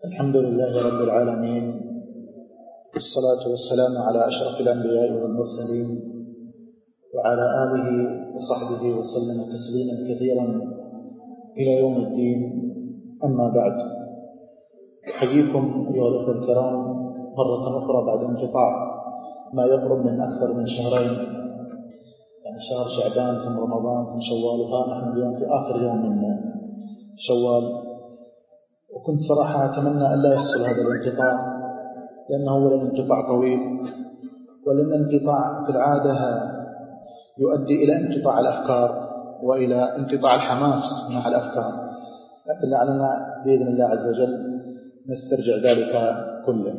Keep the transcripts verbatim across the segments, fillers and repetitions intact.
الحمد لله رب العالمين، والصلاة والسلام على أشرف الأنبياء والمرسلين وعلى آله وصحبه وسلم تسليما كثيرا إلى يوم الدين. أما بعد، أحييكم أيها الأخوة الكرام مرة أخرى بعد انقطاع ما يقرب من أكثر من شهرين، يعني شهر شعبان ثم رمضان ثم شوال، وها نحن اليوم في آخر يوم من شوال. وكنت صراحة أتمنى أن لا يحصل هذا الانقطاع، لأنه أولا انقطاع طويل، ولأن الانقطاع في العادة يؤدي إلى انقطاع الأفكار وإلى انقطاع الحماس مع الأفكار، لكن لعلنا بإذن الله عز وجل نسترجع ذلك كله.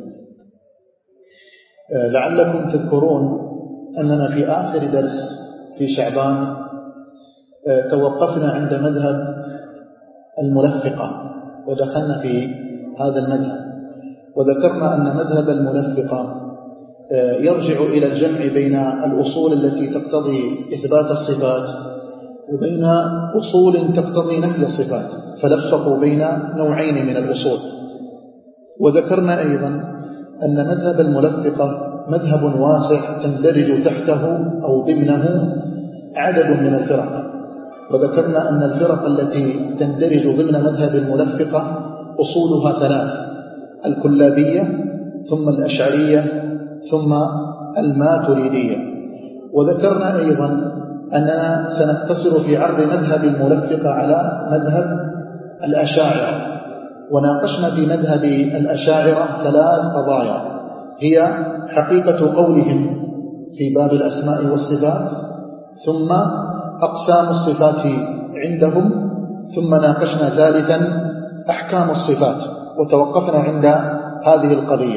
لعلكم تذكرون أننا في آخر درس في شعبان توقفنا عند مذهب الملفقة، ودخلنا في هذا المذهب وذكرنا أن مذهب الملفقة يرجع إلى الجمع بين الأصول التي تقتضي إثبات الصفات وبين أصول تقتضي نفي الصفات، فلفقوا بين نوعين من الأصول. وذكرنا أيضا أن مذهب الملفقة مذهب واسع تندرج تحته أو ضمنه عدد من الفرق، وذكرنا أن الفرق التي تندرج ضمن مذهب الملفقة أصولها ثلاث: الكلابية ثم الأشعرية ثم الماتريدية. وذكرنا أيضا أننا سنقتصر في عرض مذهب الملفقة على مذهب الأشاعرة، وناقشنا في مذهب الأشاعرة ثلاث قضايا، هي حقيقة قولهم في باب الأسماء والصفات، ثم أقسام الصفات عندهم، ثم ناقشنا ثالثا أحكام الصفات، وتوقفنا عند هذه القضية.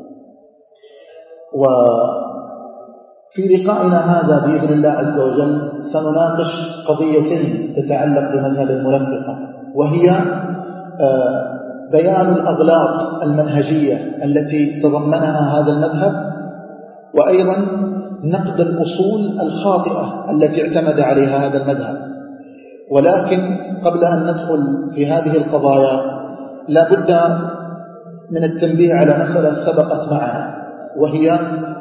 وفي لقائنا هذا بإذن الله عز وجل سنناقش قضيتين تتعلق بمذهب الملفقة، وهي بيان الأغلاط المنهجية التي تضمنها هذا المذهب، وأيضا نقد الأصول الخاطئة التي اعتمد عليها هذا المذهب. ولكن قبل أن ندخل في هذه القضايا لا بد من التنبيه على مسألة سبقت معنا، وهي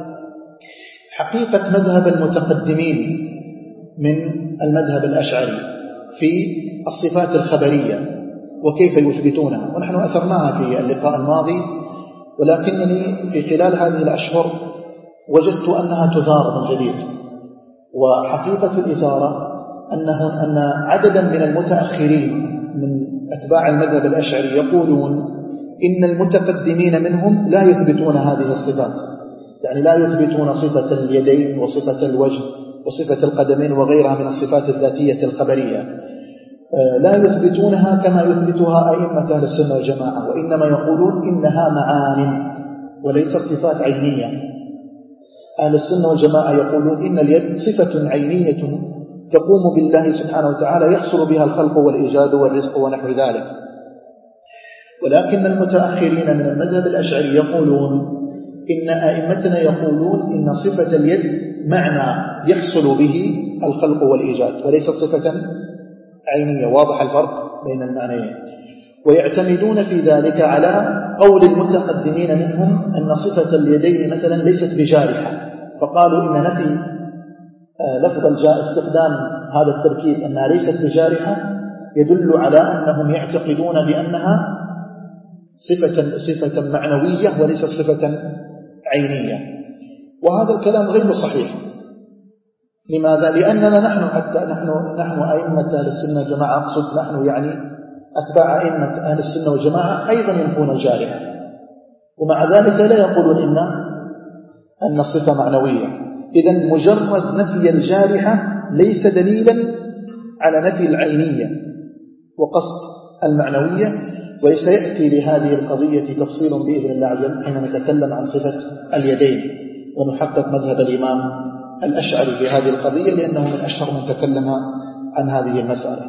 حقيقة مذهب المتقدمين من المذهب الأشعري في الصفات الخبرية وكيف يثبتونها، ونحن أثرناها في اللقاء الماضي، ولكنني في خلال هذه الأشهر وجدت أنها تثار من جديد. وحقيقة الإثارة أنه أن عددا من المتأخرين من أتباع المذهب الأشعري يقولون إن المتقدمين منهم لا يثبتون هذه الصفات، يعني لا يثبتون صفة اليدين وصفة الوجه وصفة القدمين وغيرها من الصفات الذاتية الخبرية، لا يثبتونها كما يثبتها أئمة أهل السنة والجماعة، وإنما يقولون إنها معان وليست صفات عينية. أهل السنة والجماعة يقولون إن اليد صفة عينية تقوم بالله سبحانه وتعالى، يحصل بها الخلق والإيجاد والرزق ونحو ذلك. ولكن المتأخرين من المذهب الأشعري يقولون إن أئمتنا يقولون إن صفة اليد معنى يحصل به الخلق والإيجاد وليست صفة عينية. واضح الفرق بين المعنيين. ويعتمدون في ذلك على قول المتقدمين منهم أن صفة اليدين مثلا ليست بجارحة، فقالوا إن نفي لفظ الجاء استخدام هذا التركيب أنها ليست بجارحة يدل على أنهم يعتقدون بأنها صفة, صفة معنوية وليست صفة عينية. وهذا الكلام غير صحيح. لماذا؟ لأننا نحن حتى نحن نحن أئمة أهل السنة والجماعة، أقصد نحن يعني أتباع أئمة أهل السنة والجماعة، أيضا ينفون الجارحة، ومع ذلك لا يقولون إن أن الصفة معنوية. إذن مجرد نفي الجارحة ليس دليلا على نفي العينية وقصد المعنوية. وسيأتي لهذه القضية تفصيل بإذن الله عز وجل حين نتكلم عن صفة اليدين، ونحقق مذهب الإمام الأشعري في هذه القضية، لأنه من أشهر من تكلم عن هذه المسألة.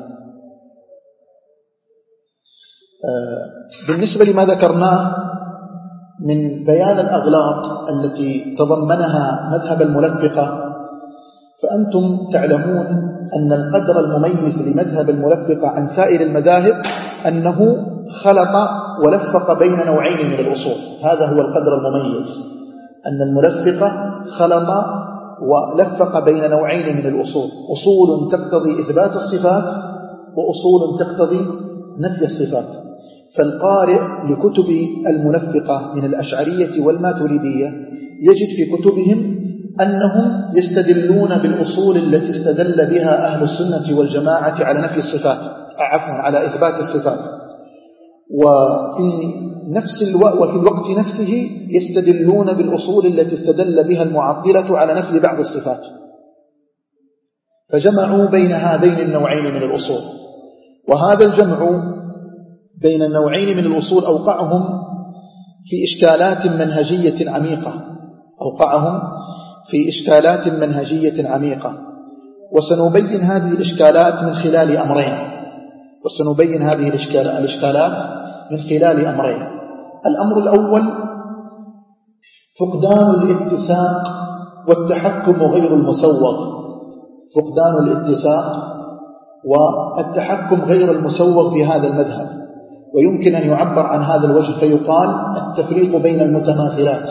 بالنسبة لما ذكرناه من بيان الأغلاط التي تضمنها مذهب الملفقة، فأنتم تعلمون أن القدر المميز لمذهب الملفقة عن سائر المذاهب أنه خلق ولفق بين نوعين من الأصول. هذا هو القدر المميز، أن الملفق خلط ولفق بين نوعين من الأصول، أصول تقتضي إثبات الصفات وأصول تقتضي نفي الصفات. فالقارئ لكتب الملفقة من الأشعرية والماتريدية يجد في كتبهم أنهم يستدلون بالأصول التي استدل بها أهل السنة والجماعة على نفي الصفات، عفوا على إثبات الصفات، وفي نفس الوقت وفي الوقت نفسه يستدلون بالأصول التي استدل بها المعطلة على نفي بعض الصفات. فجمعوا بين هذين النوعين من الأصول، وهذا الجمع بين النوعين من الأصول أوقعهم في إشكالات منهجية عميقة أوقعهم في إشكالات منهجية عميقة وسنبين هذه الإشكالات من خلال أمرين وسنبين هذه الإشكالات من خلال أمرين. الأمر الأول فقدان الاتساق والتحكم غير المسوغ فقدان الاتساق والتحكم غير المسوغ في هذا المذهب، ويمكن أن يعبر عن هذا الوجه فيقال التفريق بين المتماثلات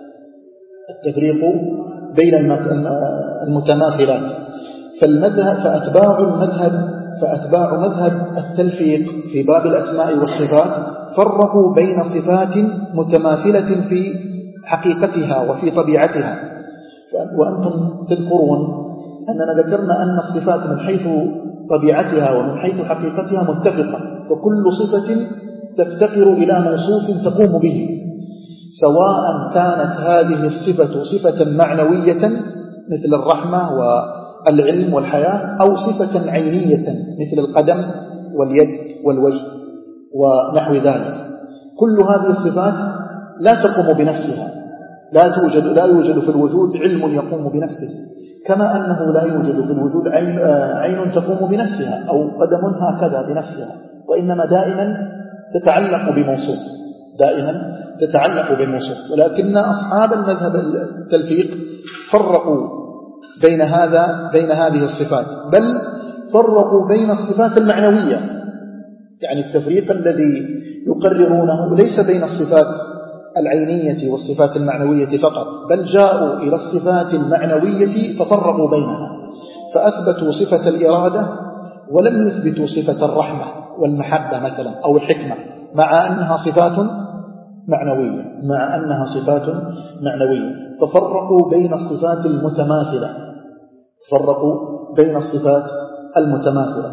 التفريق بين المتماثلات فالمذهب فأتباع المذهب فأتباع مذهب التلفيق في باب الأسماء والصفات فرقوا بين صفات متماثلة في حقيقتها وفي طبيعتها. وأنتم تذكرون أننا ذكرنا أن الصفات من حيث طبيعتها ومن حيث حقيقتها متفقة، فكل صفة تفتقر إلى موصوف تقوم به، سواء كانت هذه الصفة صفة معنوية مثل الرحمة والعلم والحياة، أو صفة عينية مثل القدم واليد والوجه ونحو ذلك. كل هذه الصفات لا تقوم بنفسها، لا توجد لا يوجد في الوجود علم يقوم بنفسه، كما أنه لا يوجد في الوجود عين, عين تقوم بنفسها أو قدم هكذا بنفسها، وإنما دائما تتعلق بموصوف دائما تتعلق بالموصوف. ولكن أصحاب المذهب التلفيق فرقوا بين هذا بين هذه الصفات، بل فرقوا بين الصفات المعنوية، يعني التفريق الذي يقررونه ليس بين الصفات العينية والصفات المعنوية فقط، بل جاءوا إلى الصفات المعنوية ففرقوا بينها، فأثبتوا صفة الإرادة ولم يثبتوا صفة الرحمة والمحبة مثلا أو الحكمة، مع أنها صفات معنوية مع أنها صفات معنوية ففرقوا بين الصفات المتماثلة فرقوا بين الصفات المتماثلة.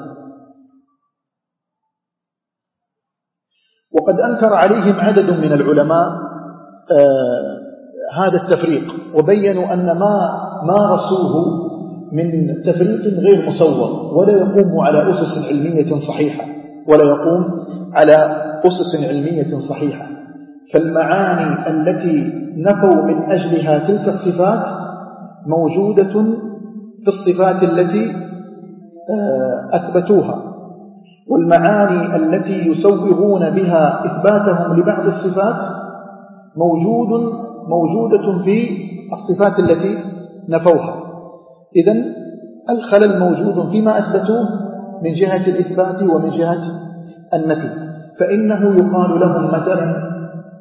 وقد أنكر عليهم عدد من العلماء آه هذا التفريق، وبينوا أن ما مارسوه من تفريق غير مسوغ ولا يقوم على أسس علمية صحيحة ولا يقوم على أسس علمية صحيحة. فالمعاني التي نفوا من أجلها تلك الصفات موجودة في الصفات التي أثبتوها، والمعاني التي يسوغون بها إثباتهم لبعض الصفات موجود موجودة في الصفات التي نفوها. إذن الخلل موجود فيما أثبتوه من جهة الإثبات ومن جهة النفي. فإنه يقال لهم مثلا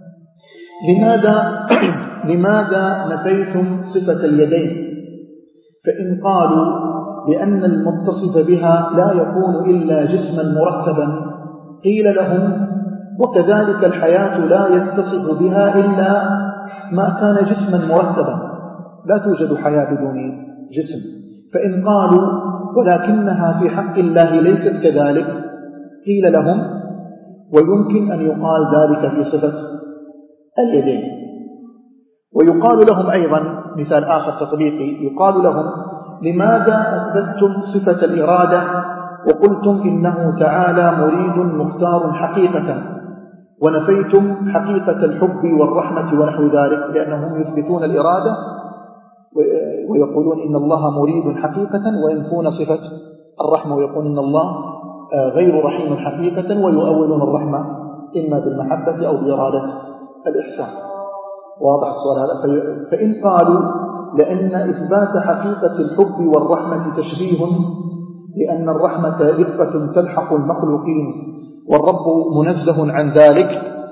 لماذا لماذا نفيتم صفة اليدين؟ فإن قالوا لأن المتصف بها لا يكون إلا جسما مركبا، قيل لهم وكذلك الحياة لا يتصف بها إلا ما كان جسما مركبا، لا توجد حياة بدون جسم. فإن قالوا ولكنها في حق الله ليست كذلك، قيل لهم ويمكن أن يقال ذلك في صفة اليدين. ويقال لهم أيضا مثال آخر تطبيقي، يقال لهم لماذا أثبتتم صفة الإرادة وقلتم إنه تعالى مريد مختار حقيقة، ونفيتم حقيقة الحب والرحمة ونحو ذلك، لأنهم يثبتون الإرادة ويقولون إن الله مريد حقيقة، وينفون صفة الرحمة ويقولون إن الله غير رحيم حقيقة، ويؤولون الرحمة إما بالمحبة أو بإرادة الإحسان. واضح السؤال هذا؟ فإن قالوا لأن إثبات حقيقة الحب والرحمة تشبيه، لأن الرحمة رفقة تلحق المخلوقين والرب منزه عن ذلك،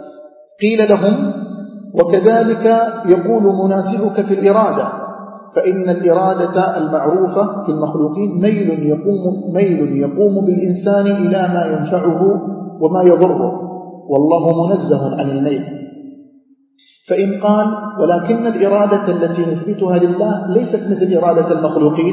قيل لهم وكذلك يقول منازعك في الإرادة، فإن الإرادة المعروفة في المخلوقين ميل يقوم, ميل يقوم بالإنسان إلى ما ينفعه وما يضره، والله منزه عن الميل. فإن قال ولكن الإرادة التي نثبتها لله ليست مثل إرادة المخلوقين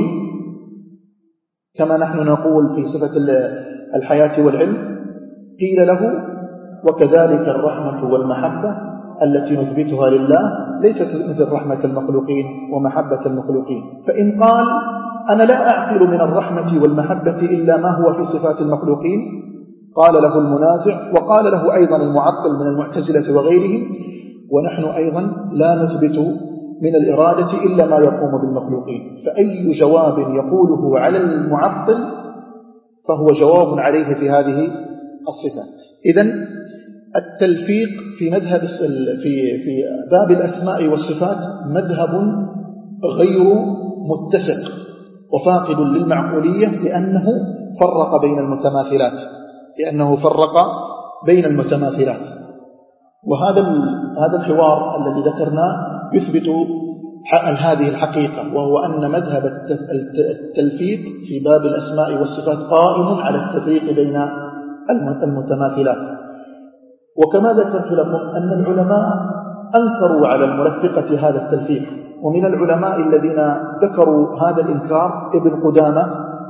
كما نحن نقول في صفة الحياة والعلم، قيل له وكذلك الرحمة والمحبة التي نثبتها لله ليست مثل رحمة المخلوقين ومحبة المخلوقين. فإن قال أنا لا أعقل من الرحمة والمحبة إلا ما هو في صفات المخلوقين، قال له المنازع وقال له أيضا المعطل من المعتزلة وغيرهم ونحن أيضا لا نثبت من الإرادة إلا ما يقوم بالمخلوقين. فأي جواب يقوله على المعطل فهو جواب عليه في هذه الصفات. إذن التلفيق في مذهب في في باب الأسماء والصفات مذهب غير متسق وفاقد للمعقولية، لأنه فرق بين المتماثلات لأنه فرق بين المتماثلات وهذا هذا الحوار الذي ذكرناه يثبت هذه الحقيقة، وهو أن مذهب التلفيق في باب الأسماء والصفات قائم على التفريق بين المتماثلات. وكما ذكرت لكم أن العلماء أنكروا على الملفقة هذا التلفيق، ومن العلماء الذين ذكروا هذا الإنكار ابن قدامة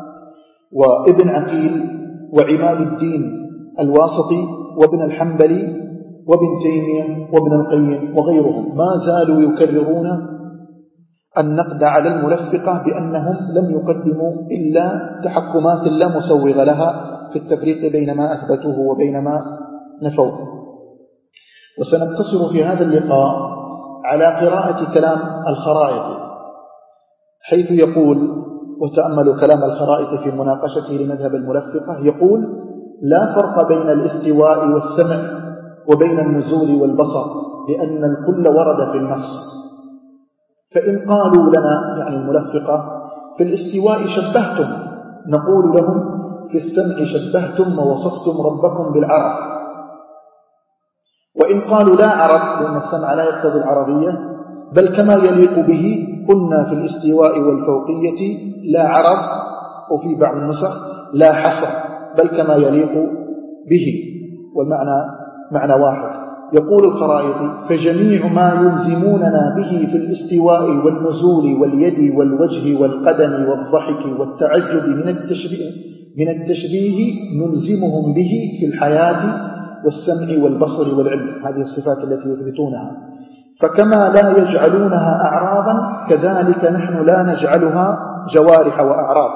وابن عقيل وعماد الدين الواسطي وابن الحنبلي وابن تيمية وابن القيم وغيرهم، ما زالوا يكررون النقد على الملفقة بأنهم لم يقدموا إلا تحكمات لا مسوغ لها في التفريق بين ما أثبتوه وبين ما نفوه. وسنقتصر في هذا اللقاء على قراءة كلام الخرائط، حيث يقول وتأملوا كلام الخرائط في مناقشته لمذهب الملفقة، يقول لا فرق بين الاستواء والسمع وبين النزول والبصر لأن الكل ورد في النص. فإن قالوا لنا يعني الملفقة في الاستواء شبهتم، نقول لهم في السمع شبهتم ووصفتم ربكم بالعرب. وإن قالوا لا عرب لأن السمع لا يقتضي العربية بل كما يليق به، قلنا في الاستواء والفوقية لا عرب، وفي بعض النسخ لا حصر بل كما يليق به، والمعنى معنى واحد. يقول الخرائطي فجميع ما يلزموننا به في الاستواء والنزول واليد والوجه والقدم والضحك والتعجب من التشبيه, من التشبيه نلزمهم به في الحياة والسمع والبصر والعلم، هذه الصفات التي يثبتونها. فكما لا يجعلونها أعراضا كذلك نحن لا نجعلها جوارح وأعراض.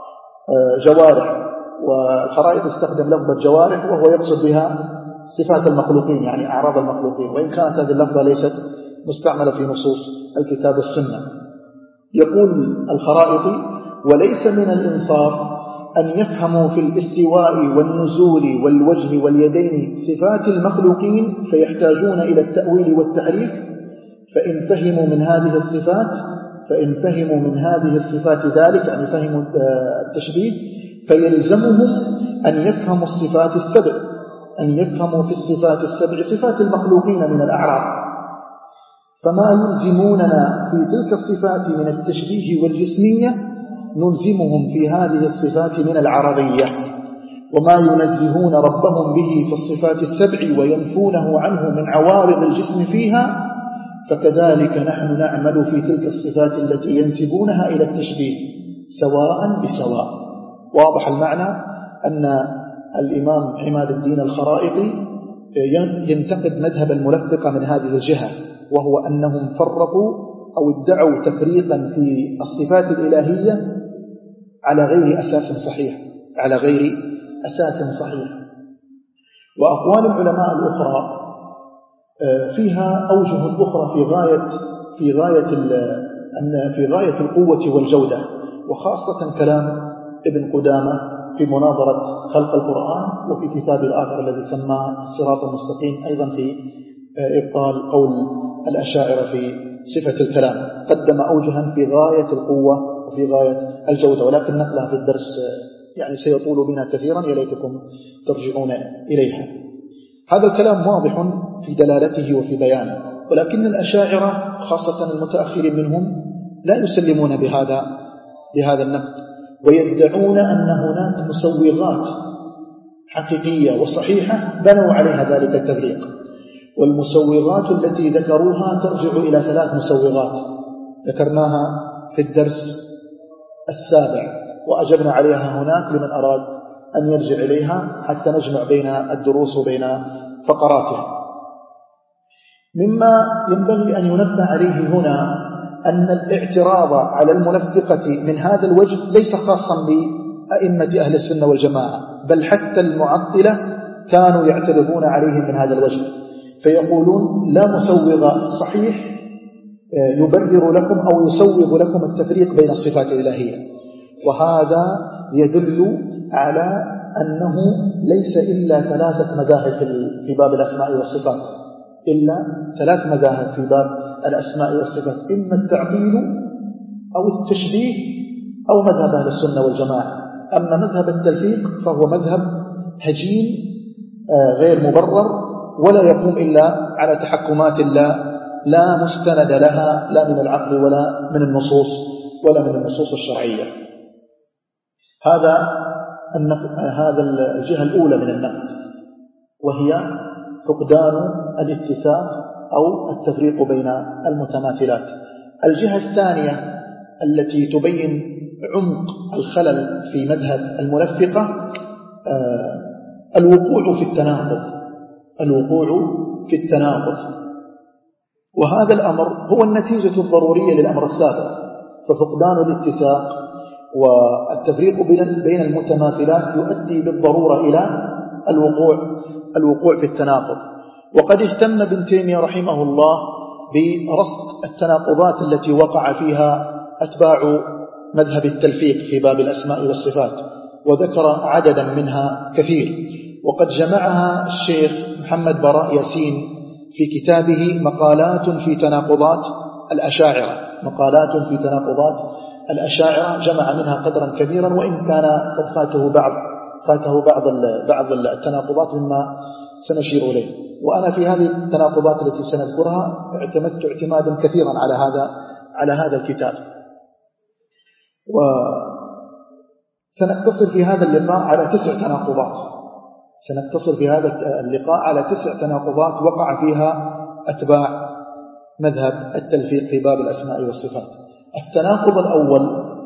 جوارح، والخرائط استخدم لفظة جوارح وهو يقصد بها صفات المخلوقين يعني أعراض المخلوقين، وإن كانت هذه اللفظة ليست مستعملة في نصوص الكتاب والسنة. يقول الخرائطي وليس من الإنصاف أن يفهموا في الاستواء والنزول والوجه واليدين صفات المخلوقين فيحتاجون إلى التأويل والتحريف، فإن فهموا من هذه الصفات فإن فهموا من هذه الصفات ذلك أن يفهموا التشبيه فيلزمهم أن يفهموا الصفات السبع أن يفهموا في الصفات السبع صفات المخلوقين من الأعراض، فما يلزموننا في تلك الصفات من التشبيه والجسمية نلزمهم في هذه الصفات من العرضية، وما ينزهون ربهم به في الصفات السبع وينفونه عنه من عوارض الجسم فيها، فكذلك نحن نعمل في تلك الصفات التي ينسبونها إلى التشبيه سواء بسواء. واضح المعنى أن الإمام عماد الدين الخرائطي ينتقد مذهب الملفقة من هذه الجهة، وهو أنهم فرقوا أو ادعوا تفريقا في الصفات الإلهية على غير أساس صحيح على غير أساس صحيح. وأقوال العلماء الأخرى فيها أوجه أخرى في غاية في غاية أن في غاية القوة والجودة، وخاصة كلام ابن قدامة في مناظرة خلق القرآن، وفي كتاب الآخر الذي سماه الصراط المستقيم أيضا في إبطال قول الأشاعرة في صفة الكلام، قدم أوجها في غاية القوة وفي غاية الجودة، ولكن نقلها في الدرس يعني سيطول بنا كثيرا، يليتكم ترجعون إليها. هذا الكلام واضح في دلالته وفي بيانه، ولكن الأشاعرة خاصة المتأخرين منهم لا يسلمون بهذا بهذا النقد، ويدعون أن هناك مسوغات حقيقية وصحيحة بنوا عليها ذلك التفريق. والمسوغات التي ذكروها ترجع إلى ثلاث مسوغات ذكرناها في الدرس السابع وأجبنا عليها هناك لمن أراد أن يرجع إليها حتى نجمع بين الدروس وبين فقراتها. مما ينبغي أن ينبه عليه هنا أن الاعتراض على الملفقة من هذا الوجه ليس خاصا بأئمة أهل السنة والجماعة، بل حتى المعطلة كانوا يعترضون عليهم من هذا الوجه، فيقولون لا مسوغ صحيح يبرر لكم أو يسوغ لكم التفريق بين الصفات الإلهية. وهذا يدل على أنه ليس إلا ثلاثة مذاهب في باب الأسماء والصفات، إلا ثلاث مذاهب في باب الأسماء والصفات، إما التعطيل أو التشبيه أو مذهب أهل السنة والجماعة. أما مذهب التلفيق فهو مذهب هجين غير مبرر ولا يقوم إلا على تحكمات لا لا مستند لها لا من العقل ولا من النصوص ولا من النصوص الشرعية. هذا هذا الجهة الأولى من النقد، وهي فقدان الاتساق أو التفريق بين المتماثلات. الجهة الثانية التي تبين عمق الخلل في مذهب الملفقة الوقوع في التناقض الوقوع في التناقض وهذا الأمر هو النتيجة الضرورية للأمر السابق. ففقدان الاتساق والتفريق بين المتماثلات يؤدي بالضرورة إلى الوقوع الوقوع في التناقض. وقد اهتم ابن تيمية رحمه الله برصد التناقضات التي وقع فيها أتباع مذهب التلفيق في باب الأسماء والصفات، وذكر عددا منها كثير، وقد جمعها الشيخ محمد براء ياسين في كتابه مقالات في تناقضات الأشاعرة مقالات في تناقضات الأشاعرة جمع منها قدرا كبيرا، وإن كان قد فاته بعض فاته بعض بعض التناقضات مما سنشير إليه. وأنا في هذه التناقضات التي سنذكرها اعتمدت اعتمادا كثيرا على هذا على هذا الكتاب. وسنقتصر في هذا اللقاء على تسع تناقضات سنقتصر في هذا اللقاء على تسع تناقضات وقع فيها أتباع مذهب التلفيق في باب الأسماء والصفات. التناقض الأول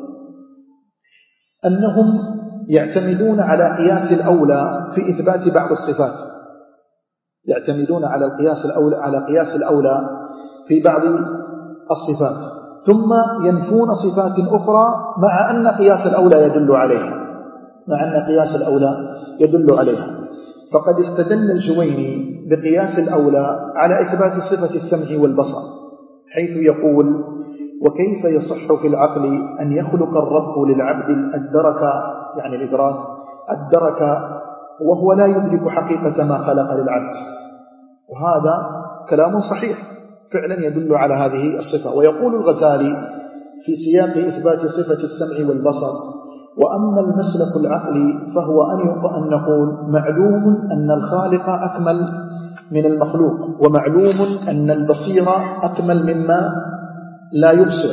أنهم يعتمدون على قياس الأولى في إثبات بعض الصفات يعتمدون على القياس الأولى على قياس الأولى في بعض الصفات، ثم ينفون صفات أخرى مع أن قياس الأولى يدل عليها مع أن قياس الأولى يدل عليها. فقد استدل الجويني بقياس الأولى على إثبات صفة السمع والبصر، حيث يقول: وكيف يصح في العقل أن يخلق الرب للعبد الدرك، يعني الإدراك الدرك، وهو لا يدرك حقيقة ما خلق للعبد. وهذا كلام صحيح فعلا يدل على هذه الصفة. ويقول الغزالي في سياق إثبات صفة السمع والبصر: وأما المسلك العقلي فهو أن نقول معلوم أن الخالق أكمل من المخلوق، ومعلوم أن البصير أكمل مما لا يبصر،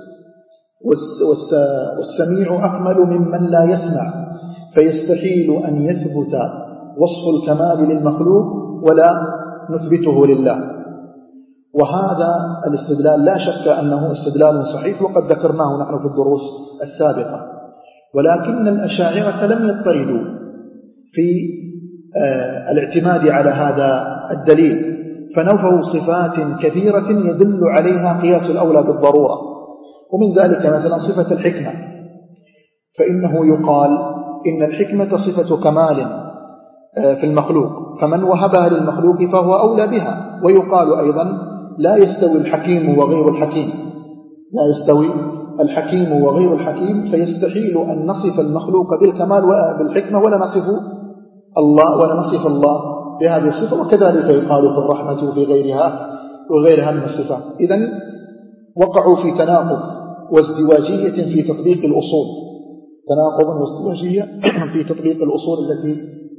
والسميع أكمل ممن لا يسمع، فيستحيل أن يثبت وصف الكمال للمخلوق ولا نثبته لله. وهذا الاستدلال لا شك أنه استدلال صحيح، وقد ذكرناه نحن في الدروس السابقة. ولكن الأشاعرة لم يضطردوا في الاعتماد على هذا الدليل، فنفوا صفات كثيرة يدل عليها قياس الأولى بالضرورة. ومن ذلك مثلا صفة الحكمة، فإنه يقال إن الحكمة صفة كمال في المخلوق، فمن وهبها للمخلوق فهو أولى بها. ويقال أيضا: لا يستوي الحكيم وغير الحكيم لا يستوي الحكيم وغير الحكيم فيستحيل أن نصف المخلوق بالكمال وبالحكمة ولا نصف الله ولا نصف الله بهذه الصفة. وكذلك يقال في الرحمة وفي غيرها وغيرها من الصفات. إذن وقعوا في تناقض وازدواجية في تطبيق الأصول تناقضا وازدواجية في تطبيق الأصول التي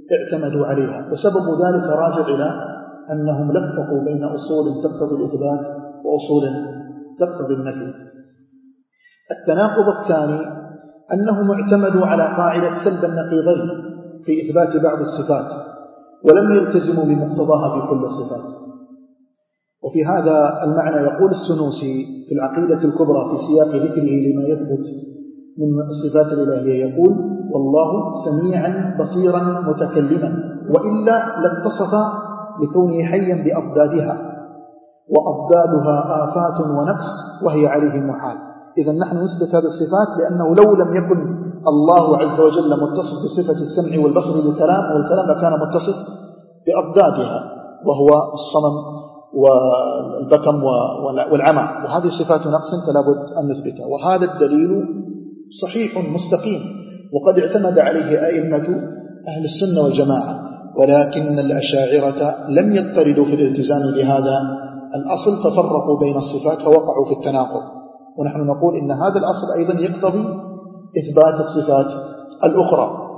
اعتمدوا عليها، وسبب ذلك راجع إلى أنهم لفقوا بين أصول تقتضي الإثبات وأصول تقتضي النفي. التناقض الثاني أنهم اعتمدوا على قاعدة سلب النقيضين في إثبات بعض الصفات ولم يلتزموا بمقتضاها في كل الصفات. وفي هذا المعنى يقول السنوسي في العقيدة الكبرى في سياق ذكره لما يثبت من الصفات الإلهية يقول: والله سميعا بصيرا متكلما، وإلا لاتصف لكونه حيا بأضدادها، وأضدادها آفات ونقص وهي عليه محال. إذا نحن نثبت هذه الصفات لأنه لو لم يكن الله عز وجل متصف بصفة السمع والبصر بالكلام والكلام لكان متصف بأضدادها، وهو الصمم والبكم والعمى، وهذه صفات نقص فلا بد أن نثبتها. وهذا الدليل صحيح مستقيم وقد اعتمد عليه أئمة أهل السنة والجماعة، ولكن الأشاعرة لم يضطردوا في الالتزام بهذا الأصل ففرقوا بين الصفات فوقعوا في التناقض. ونحن نقول إن هذا الأصل أيضا يقتضي إثبات الصفات الأخرى،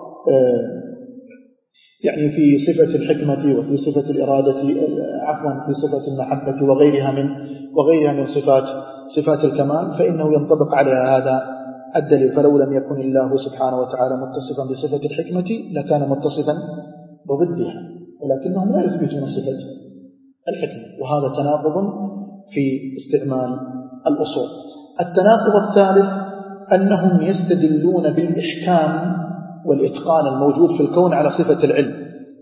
يعني في صفة الحكمة وفي صفة الإرادة، عفوا في صفة المحبة وغيرها من وغيرها من صفات صفات الكمال، فإنه ينطبق عليها هذا الدليل. فلو لم يكن الله سبحانه وتعالى متصفا بصفة الحكمة لكان متصفا بضدها، ولكنهم لا يثبتون صفة الحكمة، وهذا تناقض في استعمال الأصول. التناقض الثالث أنهم يستدلون بالإحكام والإتقان الموجود في الكون على صفة العلم،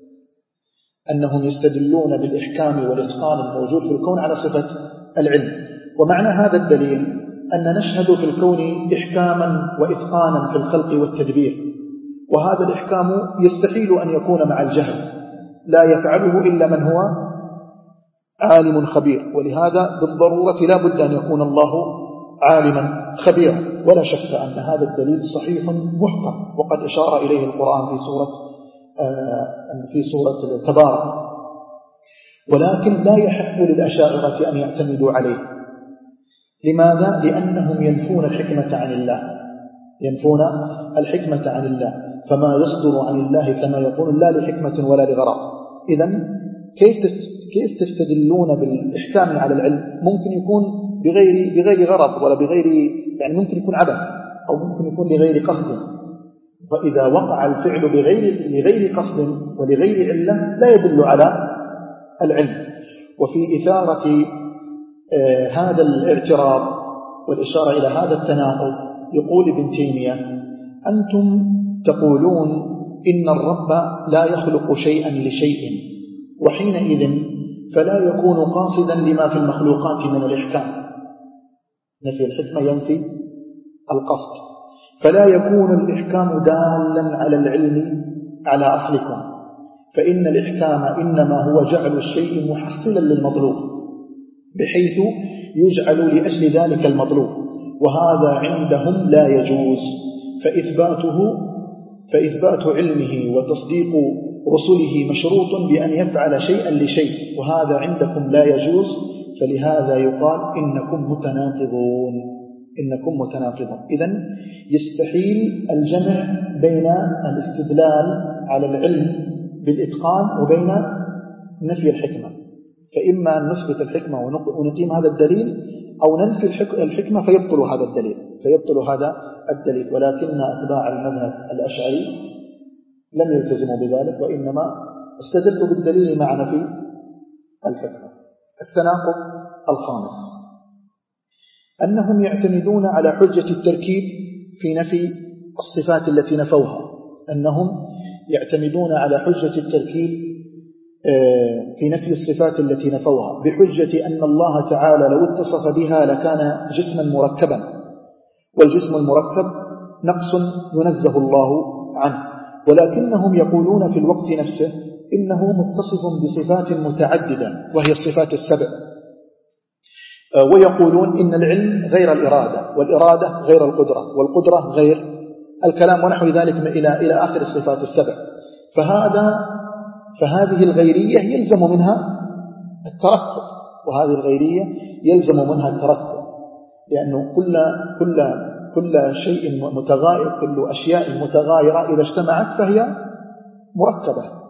أنهم يستدلون بالإحكام والإتقان الموجود في الكون على صفة العلم. ومعنى هذا الدليل أن نشهد في الكون إحكاما وإتقانا في الخلق والتدبير، وهذا الإحكام يستحيل أن يكون مع الجهل، لا يفعله إلا من هو عالم خبير، ولهذا بالضرورة لا بد أن يكون الله عالما خبيرا. ولا شك أن هذا الدليل صحيح محكم، وقد أشار إليه القرآن في سورة في سورة تبارك، ولكن لا يحق للأشاعرة أن يعتمدوا عليه. لماذا؟ لأنهم ينفون الحكمة عن الله، ينفون الحكمة عن الله، فما يصدر عن الله كما يقول لا لحكمة ولا لغرض. إذن كيف كيف تستدلون بالإحكام على العلم؟ ممكن يكون بغير بغير غرض ولا بغير، يعني ممكن يكون عبث أو ممكن يكون لغير قصد، فإذا وقع الفعل بغير لغير قصد ولغير علة لا يدل على العلم. وفي إثارة آه هذا الاعتراض والإشارة إلى هذا التناقض يقول ابن تيمية: أنتم تقولون إن الرب لا يخلق شيئا لشيء، وحينئذ فلا يكون قاصدا لما في المخلوقات من الإحكام. نفي الحكمة ينفي القصد، فلا يكون الإحكام دالا على العلم على أصلكم، فإن الإحكام إنما هو جعل الشيء محصلا للمطلوب بحيث يجعل لأجل ذلك المطلوب، وهذا عندهم لا يجوز، فإثباته فإثبات علمه وتصديق رسله مشروط بأن يفعل شيئا لشيء، وهذا عندكم لا يجوز، فلهذا يقال إنكم متناقضون إنكم متناقضون. إذن يستحيل الجمع بين الاستدلال على العلم بالإتقان وبين نفي الحكمة، فإما أن نثبت الحكمة ونقيم هذا الدليل، أو ننفي الحكمة فيبطل هذا الدليل فيبطل هذا الدليل ولكن أتباع المذهب الأشعري لم يلتزموا بذلك، وإنما استدلوا بالدليل مع نفي الحكمة. التناقض الخامس أنهم يعتمدون على حجة التركيب في نفي الصفات التي نفوها، أنهم يعتمدون على حجة التركيب في نفي الصفات التي نفوها بحجة أن الله تعالى لو اتصف بها لكان جسما مركبا، والجسم المركب نقص ينزه الله عنه، ولكنهم يقولون في الوقت نفسه إنه متصف بصفات متعددة وهي الصفات السبع، ويقولون إن العلم غير الإرادة، والإرادة غير القدرة، والقدرة غير الكلام ونحو ذلك إلى إلى آخر الصفات السبع. فهذا فهذه الغيرية يلزم منها التركب، وهذه الغيرية يلزم منها التركب، لأنه كل كل كل شيء متغاير، كل أشياء متغايرة إذا اجتمعت فهي مركبة،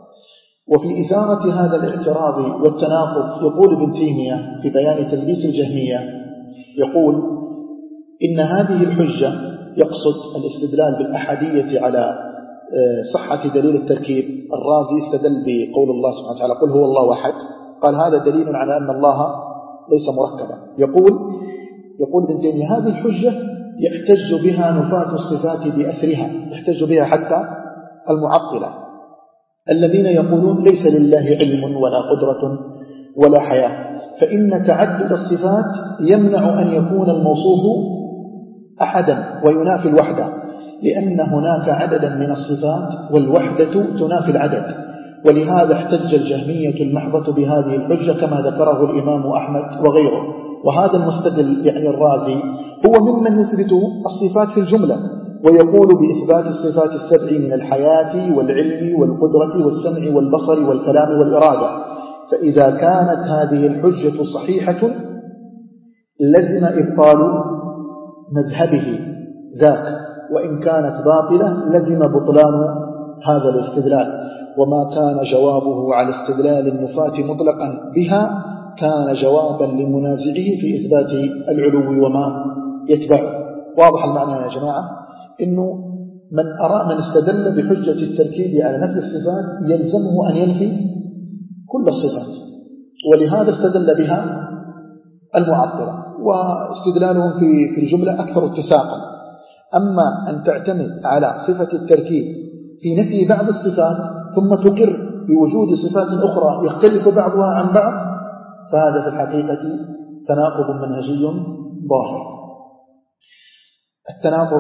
وفي إثارة هذا الاعتراض والتناقض يقول ابن تيمية في بيان تلبيس الجهمية، يقول إن هذه الحجة يقصد الاستدلال بالأحادية على صحة دليل التركيب. الرازي استدل بقول الله سبحانه وتعالى قل هو الله أحد، قال هذا دليل على أن الله ليس مركبا. يقول يقول ابن تيمية هذه الحجة يحتج بها نفاة الصفات بأسرها، يحتج بها حتى المعطلة الذين يقولون ليس لله علم ولا قدرة ولا حياة، فإن تعدد الصفات يمنع أن يكون الموصوف أحدا وينافي الوحدة، لأن هناك عددا من الصفات والوحدة تنافي العدد. ولهذا احتج الجهمية المحضة بهذه الحجة كما ذكره الإمام أحمد وغيره. وهذا المستدل يعني الرازي هو ممن يثبت الصفات في الجملة، ويقول بإثبات الصفات السبع من الحياة والعلم والقدرة والسمع والبصر والكلام والإرادة. فإذا كانت هذه الحجة صحيحة لزم إبطال مذهبه ذاك، وإن كانت باطلة لزم بطلان هذا الاستدلال. وما كان جوابه على استدلال النفاة مطلقا بها كان جوابا لمنازعه في إثبات العلو وما يتبعه. واضح المعنى يا جماعة؟ إنه من أرى من استدل بحجة التركيب على نفي الصفات يلزمه أن ينفي كل الصفات، ولهذا استدل بها المعطلة، واستدلالهم في في الجملة أكثر اتساقا. أما أن تعتمد على صفة التركيب في نفي بعض الصفات ثم تقر بوجود صفات أخرى يختلف بعضها عن بعض، فهذا في الحقيقة تناقض منهجي ظاهر. التناقض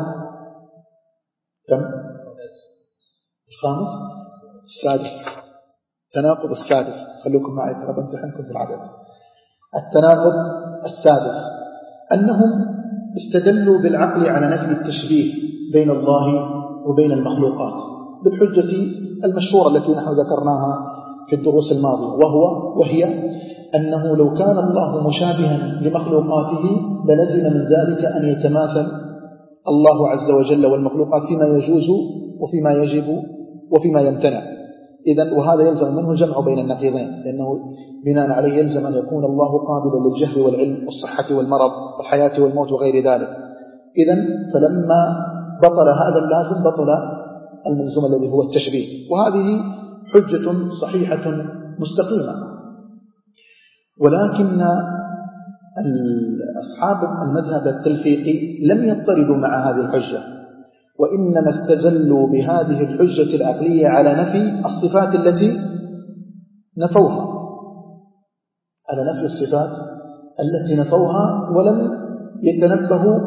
كم؟ الخامس السادس، تناقض السادس، خلوكم معي ترى بامتحنكم في العدد. التناقض السادس أنهم استدلوا بالعقل على نفي التشبيه بين الله وبين المخلوقات بالحجة المشهورة التي نحن ذكرناها في الدروس الماضية، وهو وهي أنه لو كان الله مشابها لمخلوقاته للزم من ذلك أن يتماثل الله عز وجل والمخلوقات فيما يجوز وفيما يجب وفيما يمتنع. إذن وهذا يلزم منه الجمع بين النقيضين، لأنه بناء عليه يلزم أن يكون الله قابلا للجهل والعلم والصحة والمرض والحياة والموت وغير ذلك. إذن فلما بطل هذا اللازم بطل الملزوم الذي هو التشبيه، وهذه حجة صحيحة مستقيمة. ولكن أصحاب المذهب التلفيقي لم يضطردوا مع هذه الحجة، وإنما استدلوا بهذه الحجة العقلية على نفي الصفات التي نفوها، على نفي الصفات التي نفوها، ولم يتنبهوا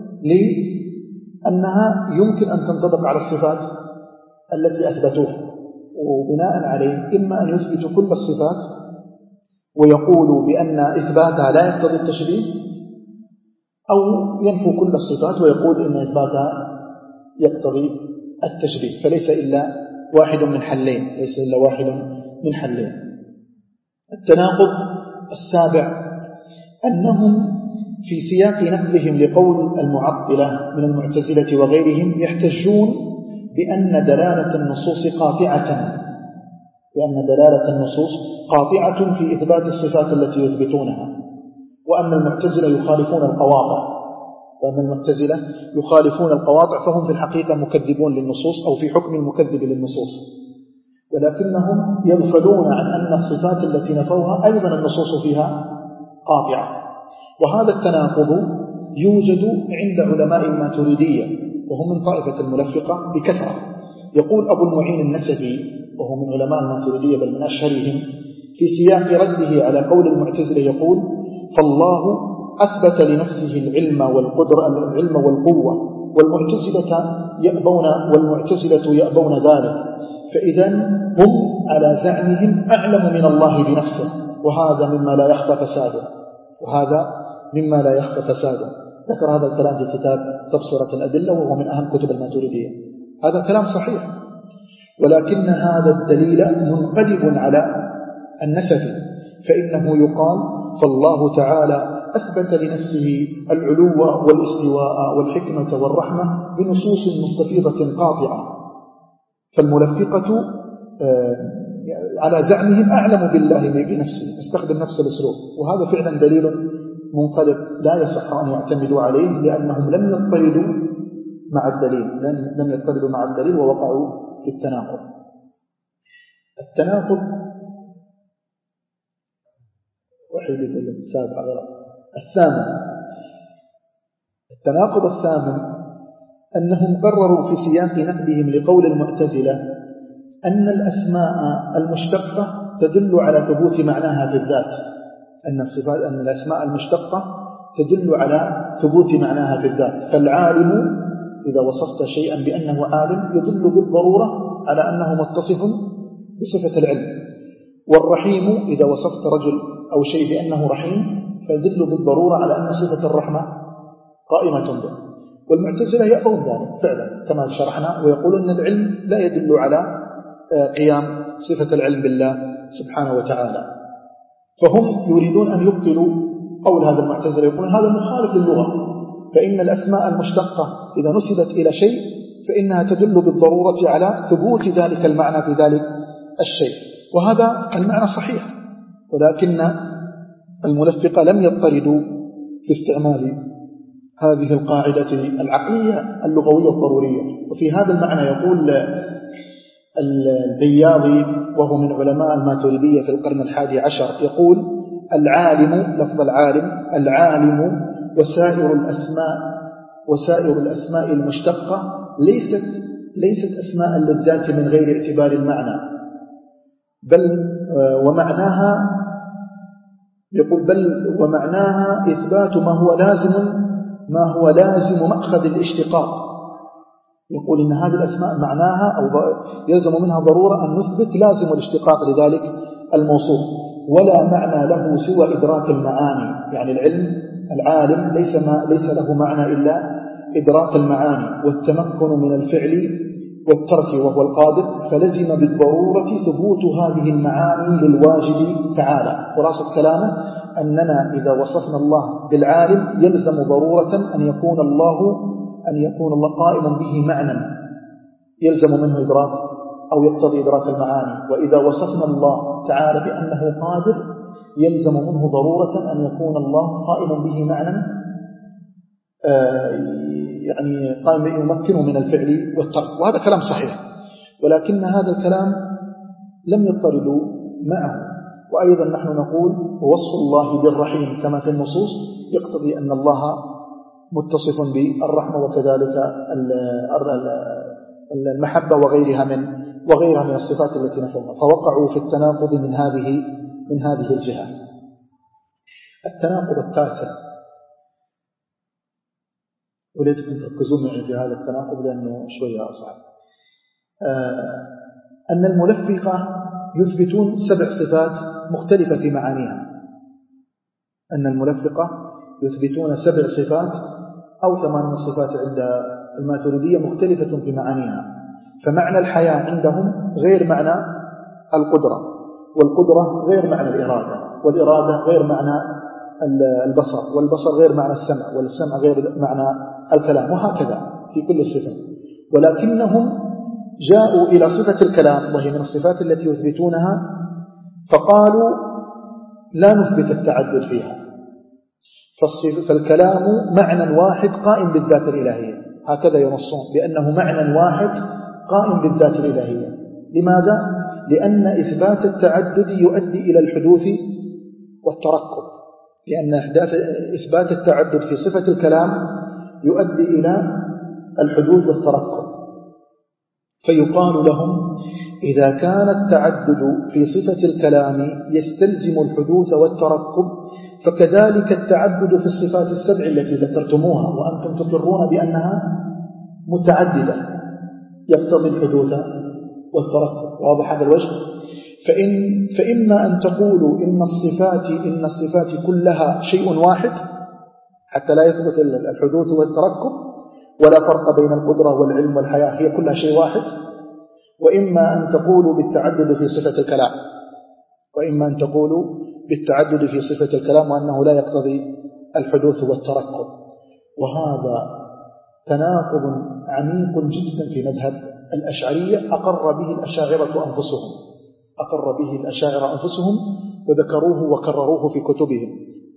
لأنها يمكن أن تنطبق على الصفات التي أثبتوها. وبناء عليه إما أن يثبتوا كل الصفات ويقولوا بأن إثباتها لا يقتضي التشبيه، أو ينفوا كل الصفات ويقول إن إثباتها يقتضي التشبيه. فليس إلا واحد من حلين، ليس إلا واحد من حلين. التناقض السابع أنهم في سياق نقلهم لقول المعطلة من المعتزلة وغيرهم يحتجون بأن دلالة النصوص قاطعة بأن دلالة النصوص قاطعة في إثبات الصفات التي يثبتونها، وأن المعتزلة يخالفون القواطع وأن المعتزلة يخالفون القواطع فهم في الحقيقة مكذبون للنصوص أو في حكم المكذب للنصوص، ولكنهم يغفلون عن أن الصفات التي نفوها أيضا النصوص فيها قاطعة. وهذا التناقض يوجد عند علماء الماتريدية وهم من طائفة الملفقة بكثرة. يقول أبو المعين النسفي وهو من علماء الماتريدية بل من أشهرهم في سياق رده على قول المعتزلة يقول: فالله أثبت لنفسه العلم والقدرة العلم والقوة والمعتزلة يأبون والمعتزلة يأبون ذلك، فإذا هم على زعمهم أعلم من الله بنفسه، وهذا مما لا يخفى فساده وهذا مما لا يخفى فساده. ذكر هذا الكلام في كتاب تبصرة الأدلة وهو من أهم كتب الماتريدية. هذا كلام صحيح، ولكن هذا الدليل منقلب على النسفي، فإنه يقال: فالله تعالى أثبت لنفسه العلو والاستواء والحكمة والرحمة بنصوص مستفيضة قاطعة. فالملفقة على زعمهم أعلم بالله بنفسه، استخدم نفس الأسلوب، وهذا فعلا دليل منقلب لا يصح أن يعتمدوا عليه، لأنهم لم يضطردوا مع الدليل لم يضطردوا مع الدليل ووقعوا في التناقض. التناقض وحيد يقول السابع الثامن التناقض الثامن أنهم قرروا في سياق نقدهم لقول المعتزلة أن الأسماء المشتقة تدل على ثبوت معناها في الذات، أن الصفات أن الأسماء المشتقة تدل على ثبوت معناها في الذات. فالعالم إذا وصفت شيئا بأنه عالم يدل بالضرورة على أنه متصف بصفة العلم، والرحيم إذا وصفت رجل أو شيء بأنه رحيم فيدل بالضرورة على أن صفة الرحمة قائمة به. والمعتزلة يأبون ذلك فعلا كما شرحنا، ويقول أن العلم لا يدل على قيام صفة العلم بالله سبحانه وتعالى. فهم يريدون أن يبطلوا قول هذا المعتزلة، يقولون هذا مخالف للغة، فإن الأسماء المشتقة إذا نسبت إلى شيء فإنها تدل بالضرورة على ثبوت ذلك المعنى في ذلك الشيء، وهذا المعنى صحيح، ولكن الملفقة لم يضطردوا في استعمال هذه القاعدة العقلية اللغوية الضرورية. وفي هذا المعنى يقول البياضي وهو من علماء الماتريدية في القرن الحادي عشر، يقول العالم، لفظ العالم، العالم وسائر الأسماء وسائر الأسماء المشتقة ليست ليست أسماء للذات من غير اعتبار المعنى، بل ومعناها يقول بل ومعناها إثبات ما هو لازم ما هو لازم مأخذ الاشتقاق. يقول إن هذه الأسماء معناها أو يلزم منها ضرورة أن نثبت لازم الاشتقاق لذلك الموصوف، ولا معنى له سوى إدراك المعاني. يعني العلم العالم ليس ما ليس له معنى إلا إدراك المعاني والتمكن من الفعل والترك وهو القادر، فلزم بالضرورة ثبوت هذه المعاني للواجب تعالى. خلاصة كلامه أننا إذا وصفنا الله بالعالم يلزم ضرورة أن يكون الله أن يكون الله قائما به معنى يلزم منه إدراك أو يقتضي إدراك المعاني، وإذا وصفنا الله تعالى بأنه قادر يلزم منه ضرورة أن يكون الله قائما به معنى يعني قائم يمكنه من الفعل والترك، وهذا كلام صحيح، ولكن هذا الكلام لم يضطردوا معه. وأيضا نحن نقول وصف الله بالرحيم كما في النصوص يقتضي أن الله متصف بالرحمة، وكذلك المحبة وغيرها من وغيرها من الصفات التي نفوها، فوقعوا في التناقض من هذه من هذه الجهة. التناقض التاسع، وليتكم تركزون معي في هذا التناقض لأنه شوية أصعب. أن الملفقة يثبتون سبع صفات مختلفة في معانيها. أن الملفقة يثبتون سبع صفات أو ثمان صفات عند الماتريدية مختلفة في معانيها. فمعنى الحياة عندهم غير معنى القدرة، والقدرة غير معنى الإرادة، والإرادة غير معنى البصر، والبصر غير معنى السمع، والسمع غير معنى الكلام، وهكذا في كل الصفات. ولكنهم جاءوا إلى صفة الكلام وهي من الصفات التي يثبتونها فقالوا لا نثبت التعدد فيها، فالكلام معنى واحد قائم بالذات الإلهية، هكذا ينصون بأنه معنى واحد قائم بالذات الإلهية. لماذا؟ لأن إثبات التعدد يؤدي إلى الحدوث والتركب، لأن إثبات التعدد في صفة الكلام يؤدي إلى الحدوث والتركب. فيقال لهم إذا كان التعدد في صفة الكلام يستلزم الحدوث والتركب، فكذلك التعدد في الصفات السبع التي ذكرتموها وأنتم تقرون بأنها متعددة يقتضي الحدوث والتركب. واضح هذا الوجه؟ فإن فإما أن تقولوا إن الصفات إن الصفات كلها شيء واحد حتى لا يثبت الحدوث والتركب ولا فرق بين القدرة والعلم والحياة، هي كلها شيء واحد. وإما أن تقولوا بالتعدد في صفة الكلام وإما أن تقولوا بالتعدد في صفة الكلام وأنه لا يقتضي الحدوث والتركب. وهذا تناقض عميق جدا في مذهب الأشعرية أقر به الأشاعرة أنفسهم، أقر به الأشاعرة أنفسهم وذكروه وكرروه في كتبهم،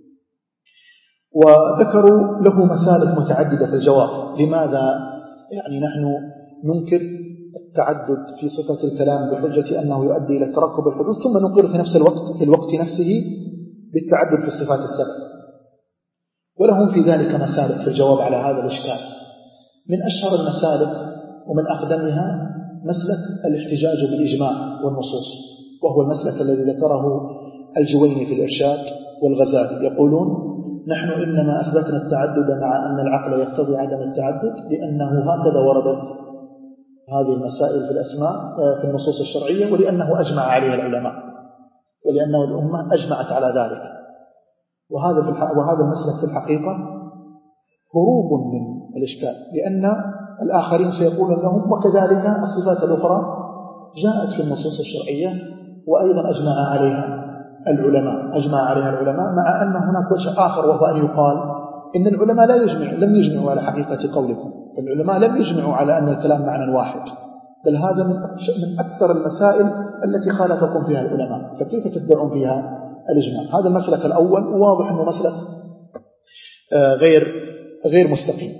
وذكروا له مسالك متعددة في الجواب. لماذا يعني نحن ننكر التعدد في صفة الكلام بحجة أنه يؤدي إلى تركب الحدوث، ثم نقر في نفس الوقت في الوقت نفسه بالتعدد في الصفات السبع؟ ولهم في ذلك مسالك في الجواب على هذا الإشكال. من أشهر المسالك ومن أقدمها مسلك الاحتجاج بالإجماع والنصوص، وهو المسلك الذي ذكره الجويني في الإرشاد والغزالي. يقولون: نحن إنما أثبتنا التعدد مع أن العقل يقتضي عدم التعدد لأنه هكذا وردت هذه المسائل في الأسماء في النصوص الشرعية، ولأنه أجمع عليها العلماء، ولأنه الأمة أجمعت على ذلك. وهذا في الح... وهذا المسلك في الحقيقة هروب من الإشكال، لأن الآخرين سيقولون لهم: وكذلك الصفات الأخرى جاءت في النصوص الشرعية وأيضا أجمع عليها العلماء أجمع عليها العلماء مع أن هناك وجه آخر، وهو أن يقال إن العلماء لا يجمع لم يجمعوا على حقيقة قولكم. العلماء لم يجمعوا على أن الكلام معنى واحد، بل هذا من أكثر المسائل التي خالفكم فيها العلماء، فكيف تدعون فيها الإجماع؟ هذا المسلك الأول، وواضح أنه مسلك غير غير مستقيم.